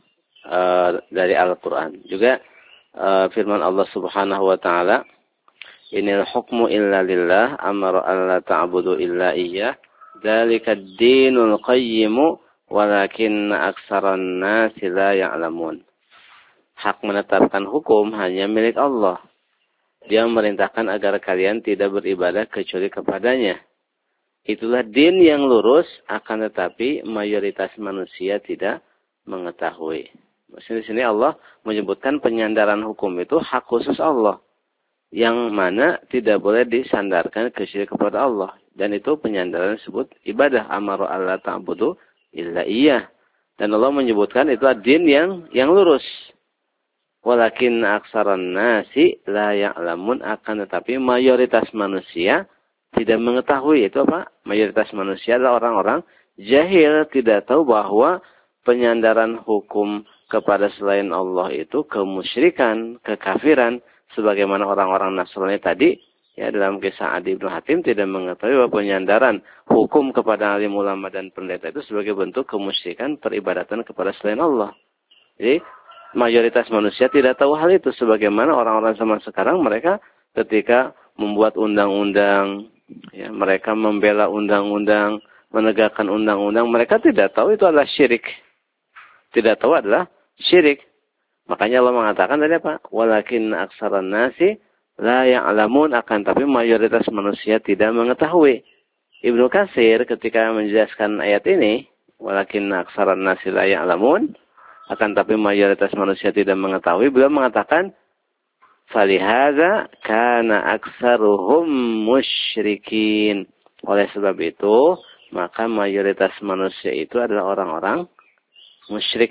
dari Al-Qur'an. Juga firman Allah Subhanahu wa taala, "Inil hukmu illa lillah, amara alla ta'budu illa iyyah, dzalika ad-dinul qayyimu walakinna aktsaran nasi la ya'lamun." Hak menetapkan hukum hanya milik Allah. Dia memerintahkan agar kalian tidak beribadah kecuali kepadanya. Itulah din yang lurus, akan tetapi mayoritas manusia tidak mengetahui. Maksudnya di sini Allah menyebutkan penyandaran hukum itu hak khusus Allah, yang mana tidak boleh disandarkan kepada Allah. Dan itu penyandaran disebut ibadah. Amaru alla ta'budu illa iyyah. Dan Allah menyebutkan itu din yang lurus. Walakin aksaran nasi la ya'lamun, akan tetapi mayoritas manusia tidak mengetahui. Itu apa? Mayoritas manusia adalah orang-orang jahil, tidak tahu bahwa penyandaran hukum kepada selain Allah itu kemusyrikan, kekafiran, sebagaimana orang-orang Nasrani tadi, ya, dalam kisah Adi bin Hatim tidak mengetahui bahwa penyandaran hukum kepada alim ulama dan pendeta itu sebagai bentuk kemusyrikan, peribadatan kepada selain Allah. Jadi mayoritas manusia tidak tahu hal itu, sebagaimana orang-orang zaman sekarang, mereka ketika membuat undang-undang, ya, mereka membela undang-undang, menegakkan undang-undang, mereka tidak tahu itu adalah syirik. Tidak tahu adalah syirik. Makanya Allah mengatakan tadi apa? Walakin aksaran nasi la ya'lamun, akan tapi mayoritas manusia tidak mengetahui. Ibnu Katsir ketika menjelaskan ayat ini, walakin aksaran nasi la ya'lamun, akan tapi mayoritas manusia tidak mengetahui, beliau mengatakan falihadza kana aksaruhum musyrikin. Oleh sebab itu, maka mayoritas manusia itu adalah orang-orang musyrik.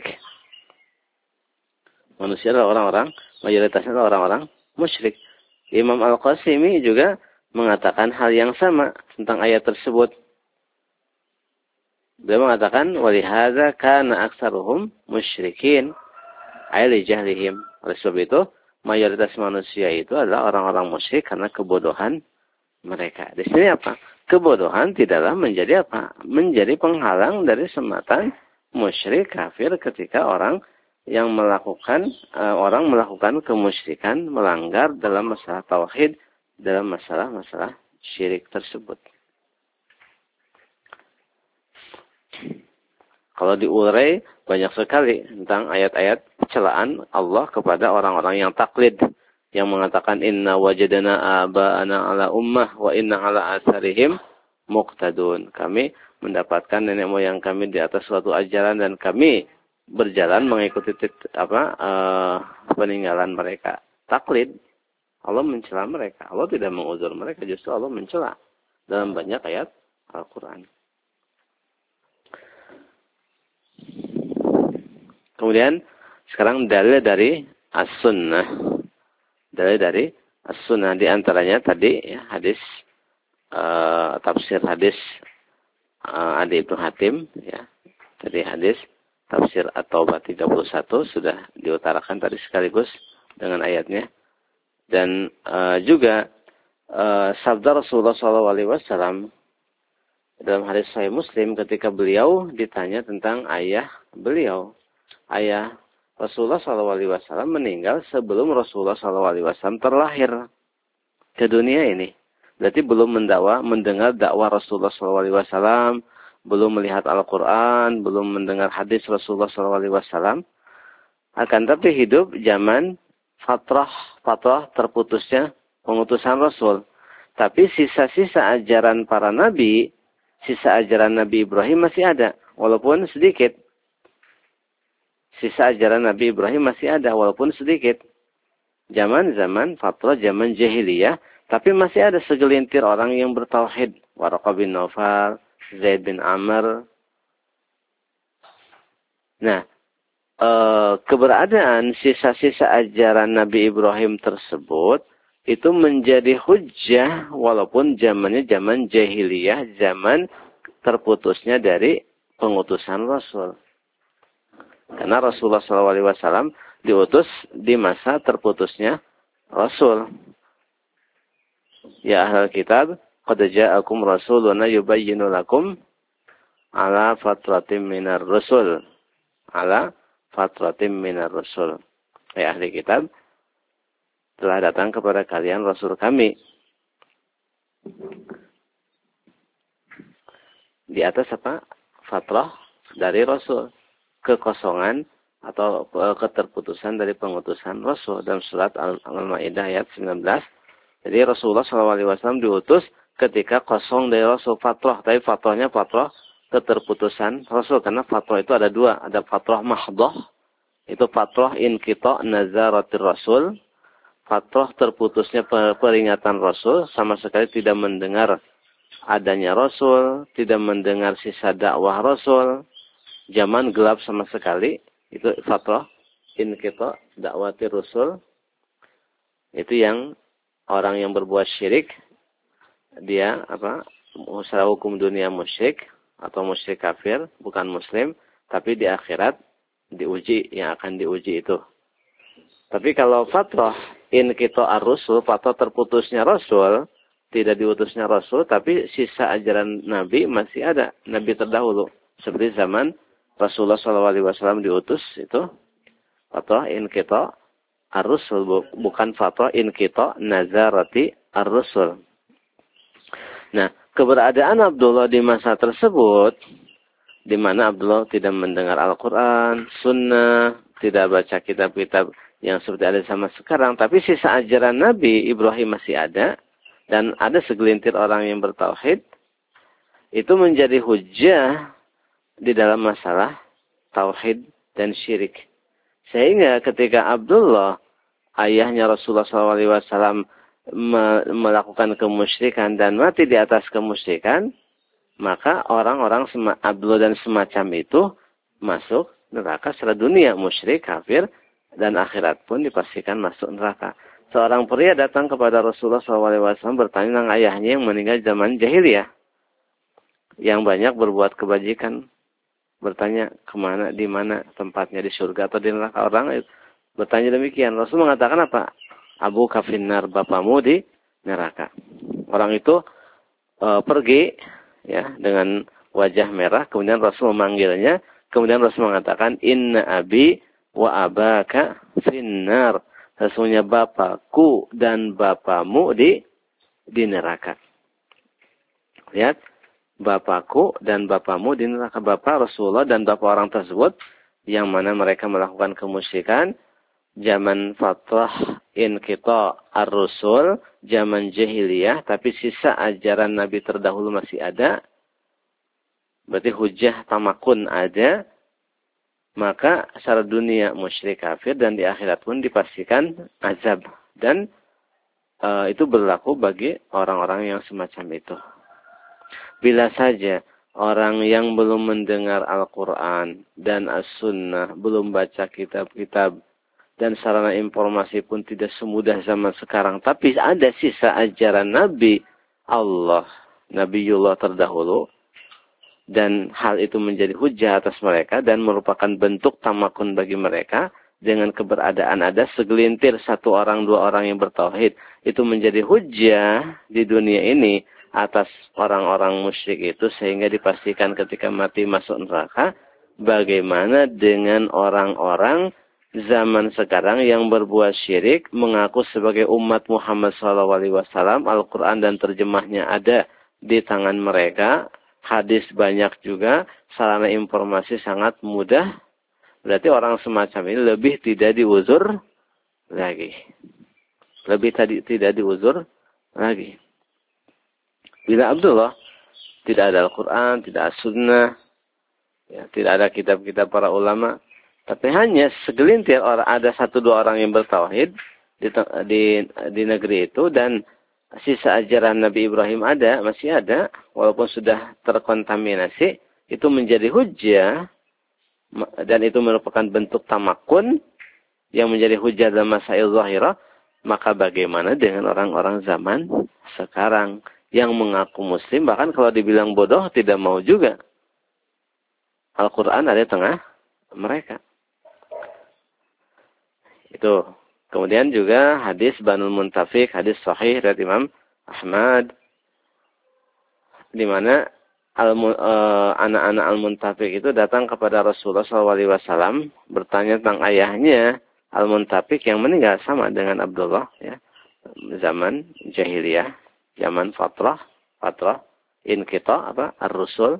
Manusia adalah orang-orang, mayoritasnya adalah orang-orang musyrik. Imam Al-Qasimi juga mengatakan hal yang sama tentang ayat tersebut. Beliau mengatakan walihadza kana aktsaruhum musyrikin ay li jahlihim. Oleh sebab itu, mayoritas manusia itu adalah orang-orang musyrik karena kebodohan mereka. Di sini apa? Kebodohan tidaklah menjadi apa? Menjadi penghalang dari sematan musyrik kafir ketika orang yang melakukan kemusyrikan, melanggar dalam masalah tauhid, dalam masalah syirik tersebut. Kalau diurai banyak sekali tentang ayat-ayat celaan Allah kepada orang-orang yang taklid, yang mengatakan inna wajadana aba'ana ala ummah wa inna ala asarihim muqtadun. Kami mendapatkan nenek moyang kami di atas suatu ajaran dan kami berjalan mengikuti peninggalan mereka. Taklid. Allah mencela mereka. Allah tidak menguzur mereka, justru Allah mencela dalam banyak ayat Al-Qur'an. Kemudian sekarang dalil dari As-Sunnah. Dalil dari As-Sunnah di antaranya tadi ya, hadis tafsir hadis Adi bin Hatim ya. Tadi hadis tafsir At-Taubah 31 sudah diutarakan tadi sekaligus dengan ayatnya. Dan juga sabda Rasulullah SAW dalam hadis Sahih Muslim ketika beliau ditanya tentang ayah beliau. Ayah Rasulullah SAW meninggal sebelum Rasulullah SAW terlahir ke dunia ini. Berarti belum mendengar dakwah Rasulullah SAW, belum melihat Al-Quran, belum mendengar hadis Rasulullah SAW. Akan tapi hidup zaman fatrah terputusnya pengutusan Rasul. Tapi sisa-sisa ajaran para nabi, sisa ajaran Nabi Ibrahim masih ada, walaupun sedikit. Sisa ajaran Nabi Ibrahim masih ada, walaupun sedikit. Zaman fatrah, zaman jahiliyah, tapi masih ada segelintir orang yang bertauhid. Waraqah bin Nawfal, Zaid bin Amr. Nah, keberadaan sisa-sisa ajaran Nabi Ibrahim tersebut itu menjadi hujjah walaupun zamannya zaman jahiliyah, zaman terputusnya dari pengutusan Rasul. Karena Rasulullah SAW diutus di masa terputusnya Rasul. Ya ahlal kitab, qad ja'akum rasuluna yubayyinu lakum ala fatratim minar rusul. Ala fatratim minar rusul. Ahli kitab, telah datang kepada kalian Rasul kami. Di atas apa? Fatrah dari Rasul. Kekosongan atau keterputusan dari pengutusan Rasul. Dalam surat Al-Ma'idah ayat 19. Jadi Rasulullah SAW diutus ketika kosong dari Rasul fatrah. Tapi fatrahnya fatrah keterputusan Rasul. Karena fatrah itu ada dua. Ada fatrah mahdoh. Itu fatrah inqita nazaratir Rasul. Fatrah terputusnya peringatan Rasul. Sama sekali tidak mendengar adanya Rasul. Tidak mendengar sisa dakwah Rasul. Zaman gelap sama sekali. Itu fatrah inqita dakwatir Rasul. Itu yang orang yang berbuat syirik. Dia secara hukum dunia musyrik. Atau musyrik kafir. Bukan muslim. Tapi di akhirat diuji. Yang akan diuji itu. Tapi kalau fatrah inqita ar-rusul, fatrah terputusnya Rasul, tidak diutusnya Rasul, tapi sisa ajaran Nabi masih ada. Nabi terdahulu. Seperti zaman Rasulullah SAW diutus, itu fatrah inqita ar-rusul, bukan fatrah inqita nazarati ar-rusul. Nah, keberadaan Abdullah di masa tersebut, di mana Abdullah tidak mendengar Al-Quran, Sunnah, tidak baca kitab-kitab yang seperti ada sama sekarang, tapi sisa ajaran Nabi Ibrahim masih ada, dan ada segelintir orang yang bertauhid, itu menjadi hujah di dalam masalah tauhid dan syirik. Sehingga ketika Abdullah, ayahnya Rasulullah SAW, melakukan kemusyrikan dan mati di atas kemusyrikan, maka orang-orang Abdullah dan semacam itu masuk neraka secara dunia, musyrik, kafir, dan akhirat pun dipastikan masuk neraka. Seorang pria datang kepada Rasulullah SAW bertanya tentang ayahnya yang meninggal zaman jahiliyah, yang banyak berbuat kebajikan. Bertanya kemana, di mana tempatnya, di surga atau di neraka. Orang bertanya demikian. Rasul mengatakan apa? Abu kafinnar, bapamu di neraka. Orang itu pergi ya dengan wajah merah. Kemudian Rasul memanggilnya. Kemudian Rasul mengatakan, Inna abi wa abaka finnar. Sesungguhnya bapakku dan bapamu di neraka. Lihat, bapakku dan bapamu di neraka. Bapak Rasulullah dan bapak orang tersebut, yang mana mereka melakukan kemusyrikan, zaman fatrah inqita ar-rusul, zaman jahiliyah, tapi sisa ajaran Nabi terdahulu masih ada. Berarti hujah tamakun ada. Maka secara dunia musyrik kafir dan di akhirat pun dipastikan azab. Dan itu berlaku bagi orang-orang yang semacam itu. Bila saja orang yang belum mendengar Al-Quran dan As-Sunnah, belum baca kitab-kitab, dan sarana informasi pun tidak semudah zaman sekarang, tapi ada sisa ajaran Nabi Allah, Nabiullah terdahulu, dan hal itu menjadi hujah atas mereka dan merupakan bentuk tamakun bagi mereka dengan keberadaan ada segelintir satu orang, dua orang yang bertauhid. Itu menjadi hujah di dunia ini atas orang-orang musyrik itu sehingga dipastikan ketika mati masuk neraka. Bagaimana dengan orang-orang zaman sekarang yang berbuat syirik, mengaku sebagai umat Muhammad SAW, Al-Quran dan terjemahnya ada di tangan mereka. Hadis banyak juga, sarana informasi sangat mudah. Berarti orang semacam ini lebih tidak diuzur lagi. Tidak diuzur lagi. Bila Abdullah tidak ada Al-Quran, tidak ada Sunnah, ya, tidak ada kitab-kitab para ulama, tapi hanya segelintir orang, ada satu dua orang yang bertauhid di negeri itu, dan sisa ajaran Nabi Ibrahim masih ada, walaupun sudah terkontaminasi, itu menjadi hujah, dan itu merupakan bentuk tamakun yang menjadi hujah dalam masail zahirah. Maka bagaimana dengan orang-orang zaman sekarang yang mengaku muslim, bahkan kalau dibilang bodoh tidak mau juga. Al-Quran ada di tengah mereka. Itu. Kemudian juga hadis Banul Muntafiq, hadis sahih dari Imam Ahmad, di mana anak-anak Al-Muntafiq itu datang kepada Rasulullah SAW bertanya tentang ayahnya Al-Muntafiq yang meninggal sama dengan Abdullah, ya, zaman jahiliyah, zaman fatrah inqita ar-rusul.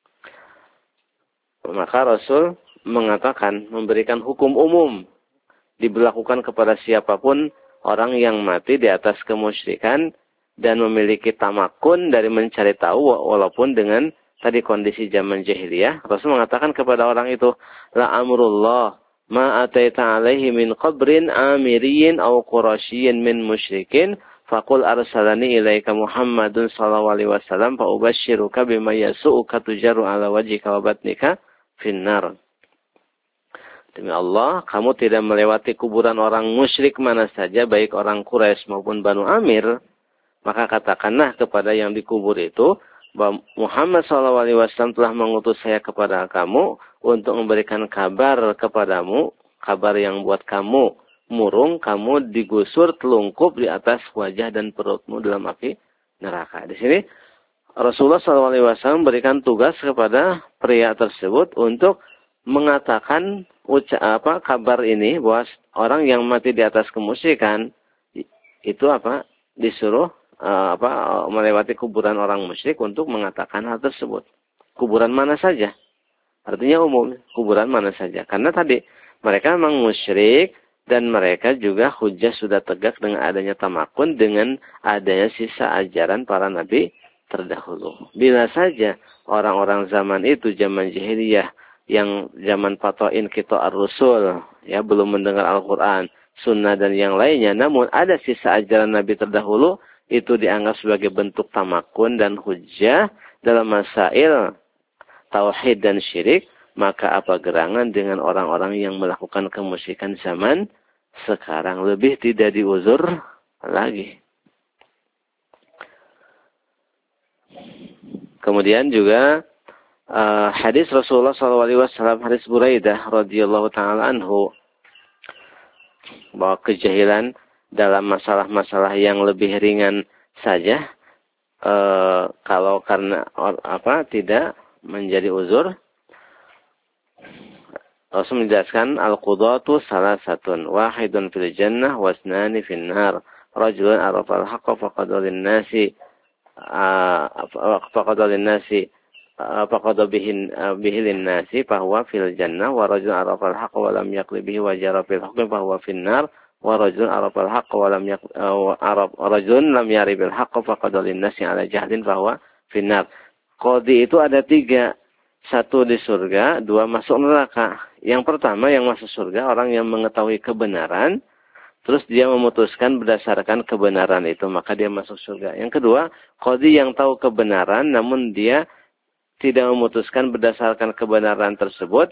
Maka Rasul mengatakan, memberikan hukum umum diberlakukan kepada siapapun orang yang mati di atas kemusyrikan dan memiliki tamakun dari mencari tahu walaupun dengan tadi kondisi zaman jahiliyah. Rasul mengatakan kepada orang itu, la amrullah ma ataita alaihi min qabrin amiriyin aw qurasyiyin min musyrikin faqul arsalani ilaika Muhammadun sallallahu alaihi wasallam fa ubasyiruka bima yasu'uka tujaru ala wajhika wa batnika finnar. Demi Allah, kamu tidak melewati kuburan orang musyrik mana saja, baik orang Quraisy maupun Banu Amir, maka katakanlah kepada yang dikubur itu bahwa Muhammad SAW telah mengutus saya kepada kamu untuk memberikan kabar kepadamu, kabar yang buat kamu murung, kamu digusur telungkup di atas wajah dan perutmu dalam api neraka. Di sini Rasulullah SAW memberikan tugas kepada pria tersebut untuk mengatakan kabar ini bahwa orang yang mati di atas kemusyrikan itu disuruh melewati kuburan orang musyrik untuk mengatakan hal tersebut. Kuburan mana saja? Artinya umum, kuburan mana saja. Karena tadi mereka memang musyrik dan mereka juga hujjah sudah tegak dengan adanya tamakun, dengan adanya sisa ajaran para nabi terdahulu. Bila saja orang-orang zaman itu, zaman jahiliyah, yang zaman fatwain kita ar-rusul, ya, belum mendengar Al-Quran, sunnah dan yang lainnya, namun ada sisa ajaran Nabi terdahulu, itu dianggap sebagai bentuk tamakun dan hujjah dalam masail tauhid dan syirik, maka apa gerangan dengan orang-orang yang melakukan kemusyrikan zaman sekarang, lebih tidak diuzur lagi. Kemudian juga hadis Rasulullah SAW, hadis Buraidah radhiyallahu taala anhu, bahwa kejahilan dalam masalah-masalah yang lebih ringan saja, kalau karena tidak menjadi uzur, Rasul menjelaskan al-qudatu salasatun, wahidun fil jannah wasnani fil nar, rajulun arafa al-haqqa faqada lin-nasi faqada bihi lin-nasi fahuwa fil jannah, wa rajulun arafa al-haqqa wa lam yaqli bihi wa jara fil hukmi fahuwa fin nar, wa rajulun arafa al-haqqa wa lam rajulun lam yari bil haqqa faqada lin-nasi ala jahlin fahuwa fin nar. Qadi itu ada 3. 1 di surga, 2 masuk neraka. Yang pertama yang masuk surga orang yang mengetahui kebenaran, terus dia memutuskan berdasarkan kebenaran itu, maka dia masuk surga. Yang kedua, qadi yang tahu kebenaran namun dia tidak memutuskan berdasarkan kebenaran tersebut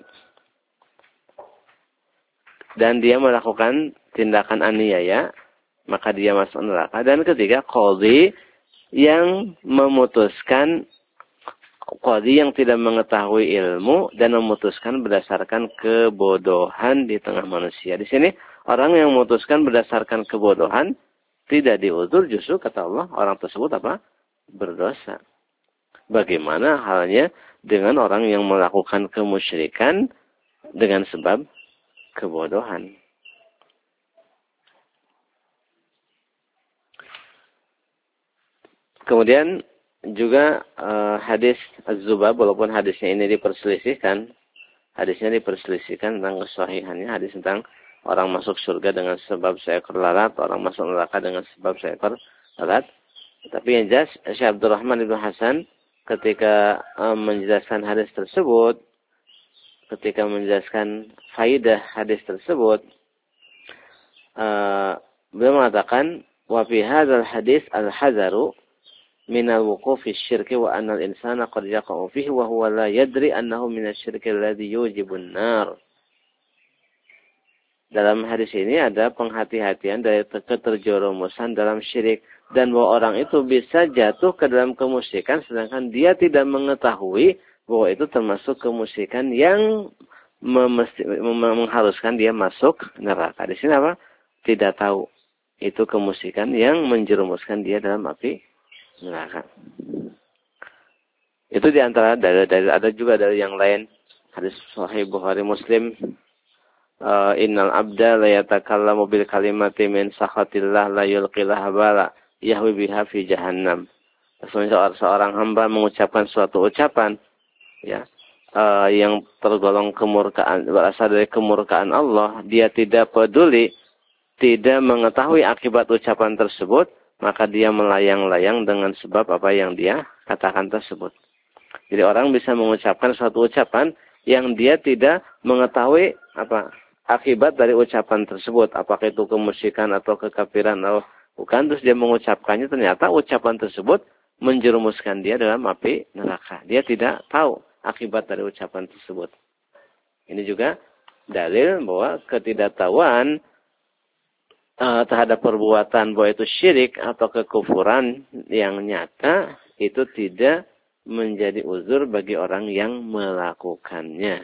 dan dia melakukan tindakan aniaya, maka dia masuk neraka. Dan ketiga, qadi yang memutuskan, qadi yang tidak mengetahui ilmu dan memutuskan berdasarkan kebodohan di tengah manusia. Di sini orang yang memutuskan berdasarkan kebodohan tidak diuzur, justru kata Allah orang tersebut berdosa. Bagaimana halnya dengan orang yang melakukan kemusyrikan dengan sebab kebodohan? Kemudian juga hadis Az-Zubab, walaupun hadisnya ini diperselisihkan, tentang kesahihannya, hadis tentang orang masuk surga dengan sebab seekor lalat, orang masuk neraka dengan sebab seekor lalat. Tapi yang jelas Syekh Abdurrahman Ibn Hasan ketika menjelaskan hadis tersebut, ketika menjelaskan faidah hadis tersebut, beliau mengatakan, wa fi hadzal hadis al-hadzaru min al-wuqufi syirki wa anna al-insana qad yaqa'u fihi wa huwa la yadri annahu min asy-syirki alladhi yujibun nar. Dalam hadis ini ada penghati-hatian dari keterjerumusan dalam syirik, dan bahwa orang itu bisa jatuh ke dalam kemusyrikan sedangkan dia tidak mengetahui bahwa itu termasuk kemusyrikan yang mengharuskan dia masuk neraka. Di sini tidak tahu itu kemusyrikan yang menjerumuskan dia dalam api neraka. Itu di antara dalil-dalil. Ada juga dari yang lain. Hadis Sahih Bukhari Muslim. Innal abda la yatakallamu bil kalimati min sakhatillah la yulqilah bala yahwi biha fi jahannam. Seorang hamba mengucapkan suatu ucapan ya yang tergolong kemurkaan, berasal dari kemurkaan Allah, dia tidak peduli, tidak mengetahui akibat ucapan tersebut, maka dia melayang-layang dengan sebab apa yang dia katakan tersebut. Jadi orang bisa mengucapkan suatu ucapan yang dia tidak mengetahui apa akibat dari ucapan tersebut, apakah itu kemusyrikan atau kekafiran atau bukan, terus dia mengucapkannya, ternyata ucapan tersebut menjerumuskan dia dalam api neraka. Dia tidak tahu akibat dari ucapan tersebut. Ini juga dalil bahwa ketidaktahuan terhadap perbuatan bahwa itu syirik atau kekufuran yang nyata itu tidak menjadi uzur bagi orang yang melakukannya.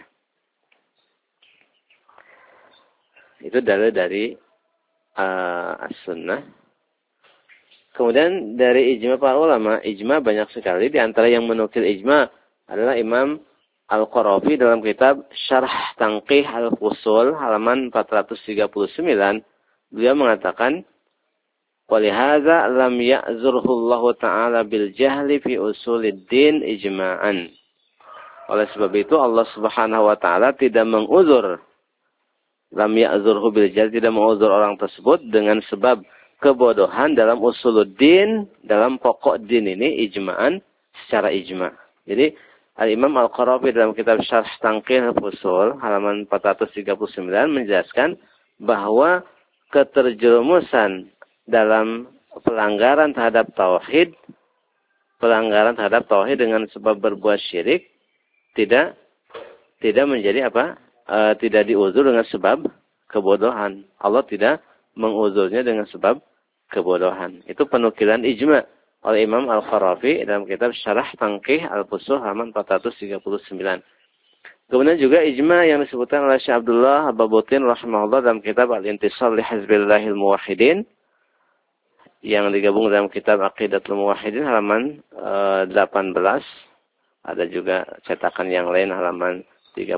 Itu dalil dari as-sunnah. Kemudian dari ijma para ulama, ijma banyak sekali. Di antara yang menukil ijma adalah Imam Al-Qarafi dalam kitab Syarh Tanqih Al-Fusul halaman 439. Beliau mengatakan, "Walihadza lam ya'zurhu Allah Ta'ala bil jahli fi usuliddin ijma'an." Oleh sebab itu Allah Subhanahu wa taala tidak menguzur, lam ya'zurhu bil jahli, tidak menguzur orang tersebut dengan sebab kebodohan dalam usuluddin, dalam pokok din ini ijma'an, secara ijma'. Jadi Al-Imam Al-Qarafi dalam kitab Syarh Tanqih Al-Fusul halaman 439 menjelaskan bahwa keterjerumusan dalam pelanggaran terhadap tauhid dengan sebab berbuat syirik tidak menjadi apa? Tidak diuzur dengan sebab kebodohan. Allah tidak menguzurnya dengan sebab kebodohan. Itu penukilan ijma oleh Imam Al-Qarafi dalam kitab Syarah Tanqih Al-Fusul halaman 439. Kemudian juga ijma yang disebutkan oleh Syekh Abdullah Ababutin rahimahullah dalam kitab Al-Intisar li Hizbillahil Muwahhidin yang digabung dalam kitab Aqidatul Muwahhidin halaman 18. Ada juga cetakan yang lain halaman 36.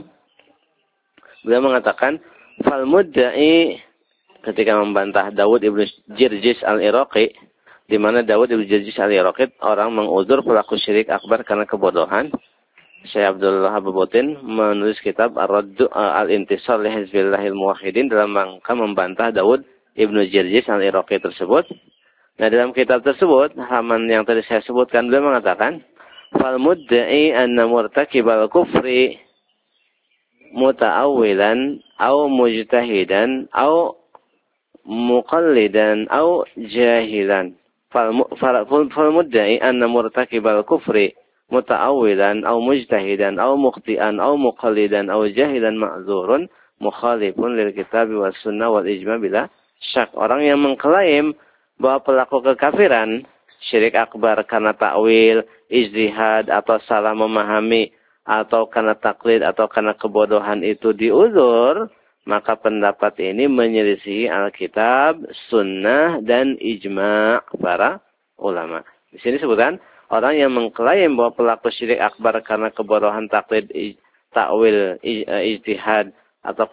Beliau mengatakan, fal mudda'i, ketika membantah Dawud ibnu Jirjis al-Iraqi, di mana Dawud ibnu Jirjis al-Iraqi orang menguzur pelaku syirik akbar karena kebodohan. Syekh Abdullah Ababutin menulis kitab Al-Intisar li Hizbillahil Muwahhidin dalam rangka membantah Dawud ibnu Jirjis al-Iraqi tersebut. Nah, dalam kitab tersebut, halaman yang tadi saya sebutkan, beliau mengatakan, fal mudda'i anna murtakibal kufri muta'awwilan au mujtahidan au muqallidan au jahilan. Fal mudda'i anna murtakibal kufri muta'awwilan au mujtahidan au mukhti'an au muqallidan au jahilan ma'zurun mukhalifun lil kitab was sunnah wal ijma' bila syak. Orang yang mengklaim bahwa pelaku kekafiran syirik akbar karena takwil, ijtihad atau salah memahami atau karena taklid atau karena kebodohan itu diuzur, maka pendapat ini menyelisihi Alkitab, sunnah dan ijma' para ulama. Di sini sebutkan orang yang mengklaim bahwa pelaku syirik akbar karena kebodohan taklid, takwil, ijtihad atau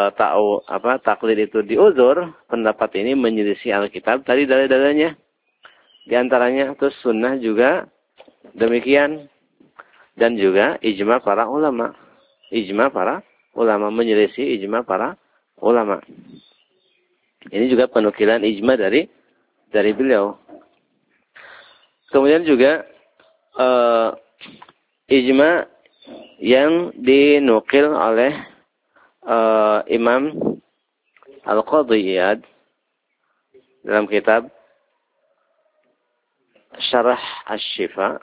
taklid itu diuzur, pendapat ini menyelisih Alkitab tadi dalil-dalilnya. Di antaranya terus sunnah juga demikian, dan juga ijma para ulama. Ijma para ulama menyelisih ijma para ulama. Ini juga penukilan ijma dari beliau. Kemudian juga ijma yang dinukil oleh Imam Al-Qadhi Iyad dalam kitab Syarah Asy-Syifa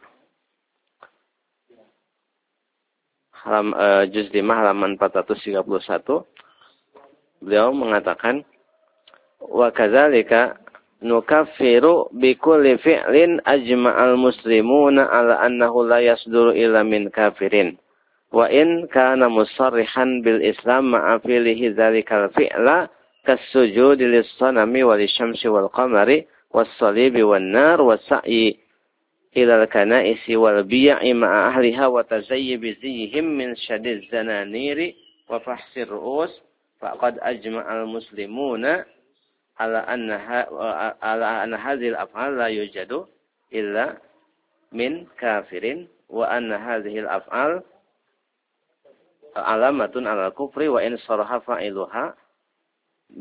juz 5 halaman 431, beliau mengatakan, wa kadzalika nukaffiru bi kulli fi'lin ajma'al muslimuna ala annahu la yasduru illa min kafirin wa in kana musarrihan bil islam ma'a fi'lihi dzalikal fi'la kas-sujudi lis-sanami wal-syamsi wal-qamari was-salibi wan-nar was-sa'yi ilal kanaisi wal bi'i ma'a ahliha wa tazayyi bizihim min syadiz zananiri wa fahsir ru'us faqad ajma'al muslimuna ala anna hadhil af'al la yujadu illa min kafirin wa anna hadhil af'al alamatun ala kufri wa in saraha fa'iluha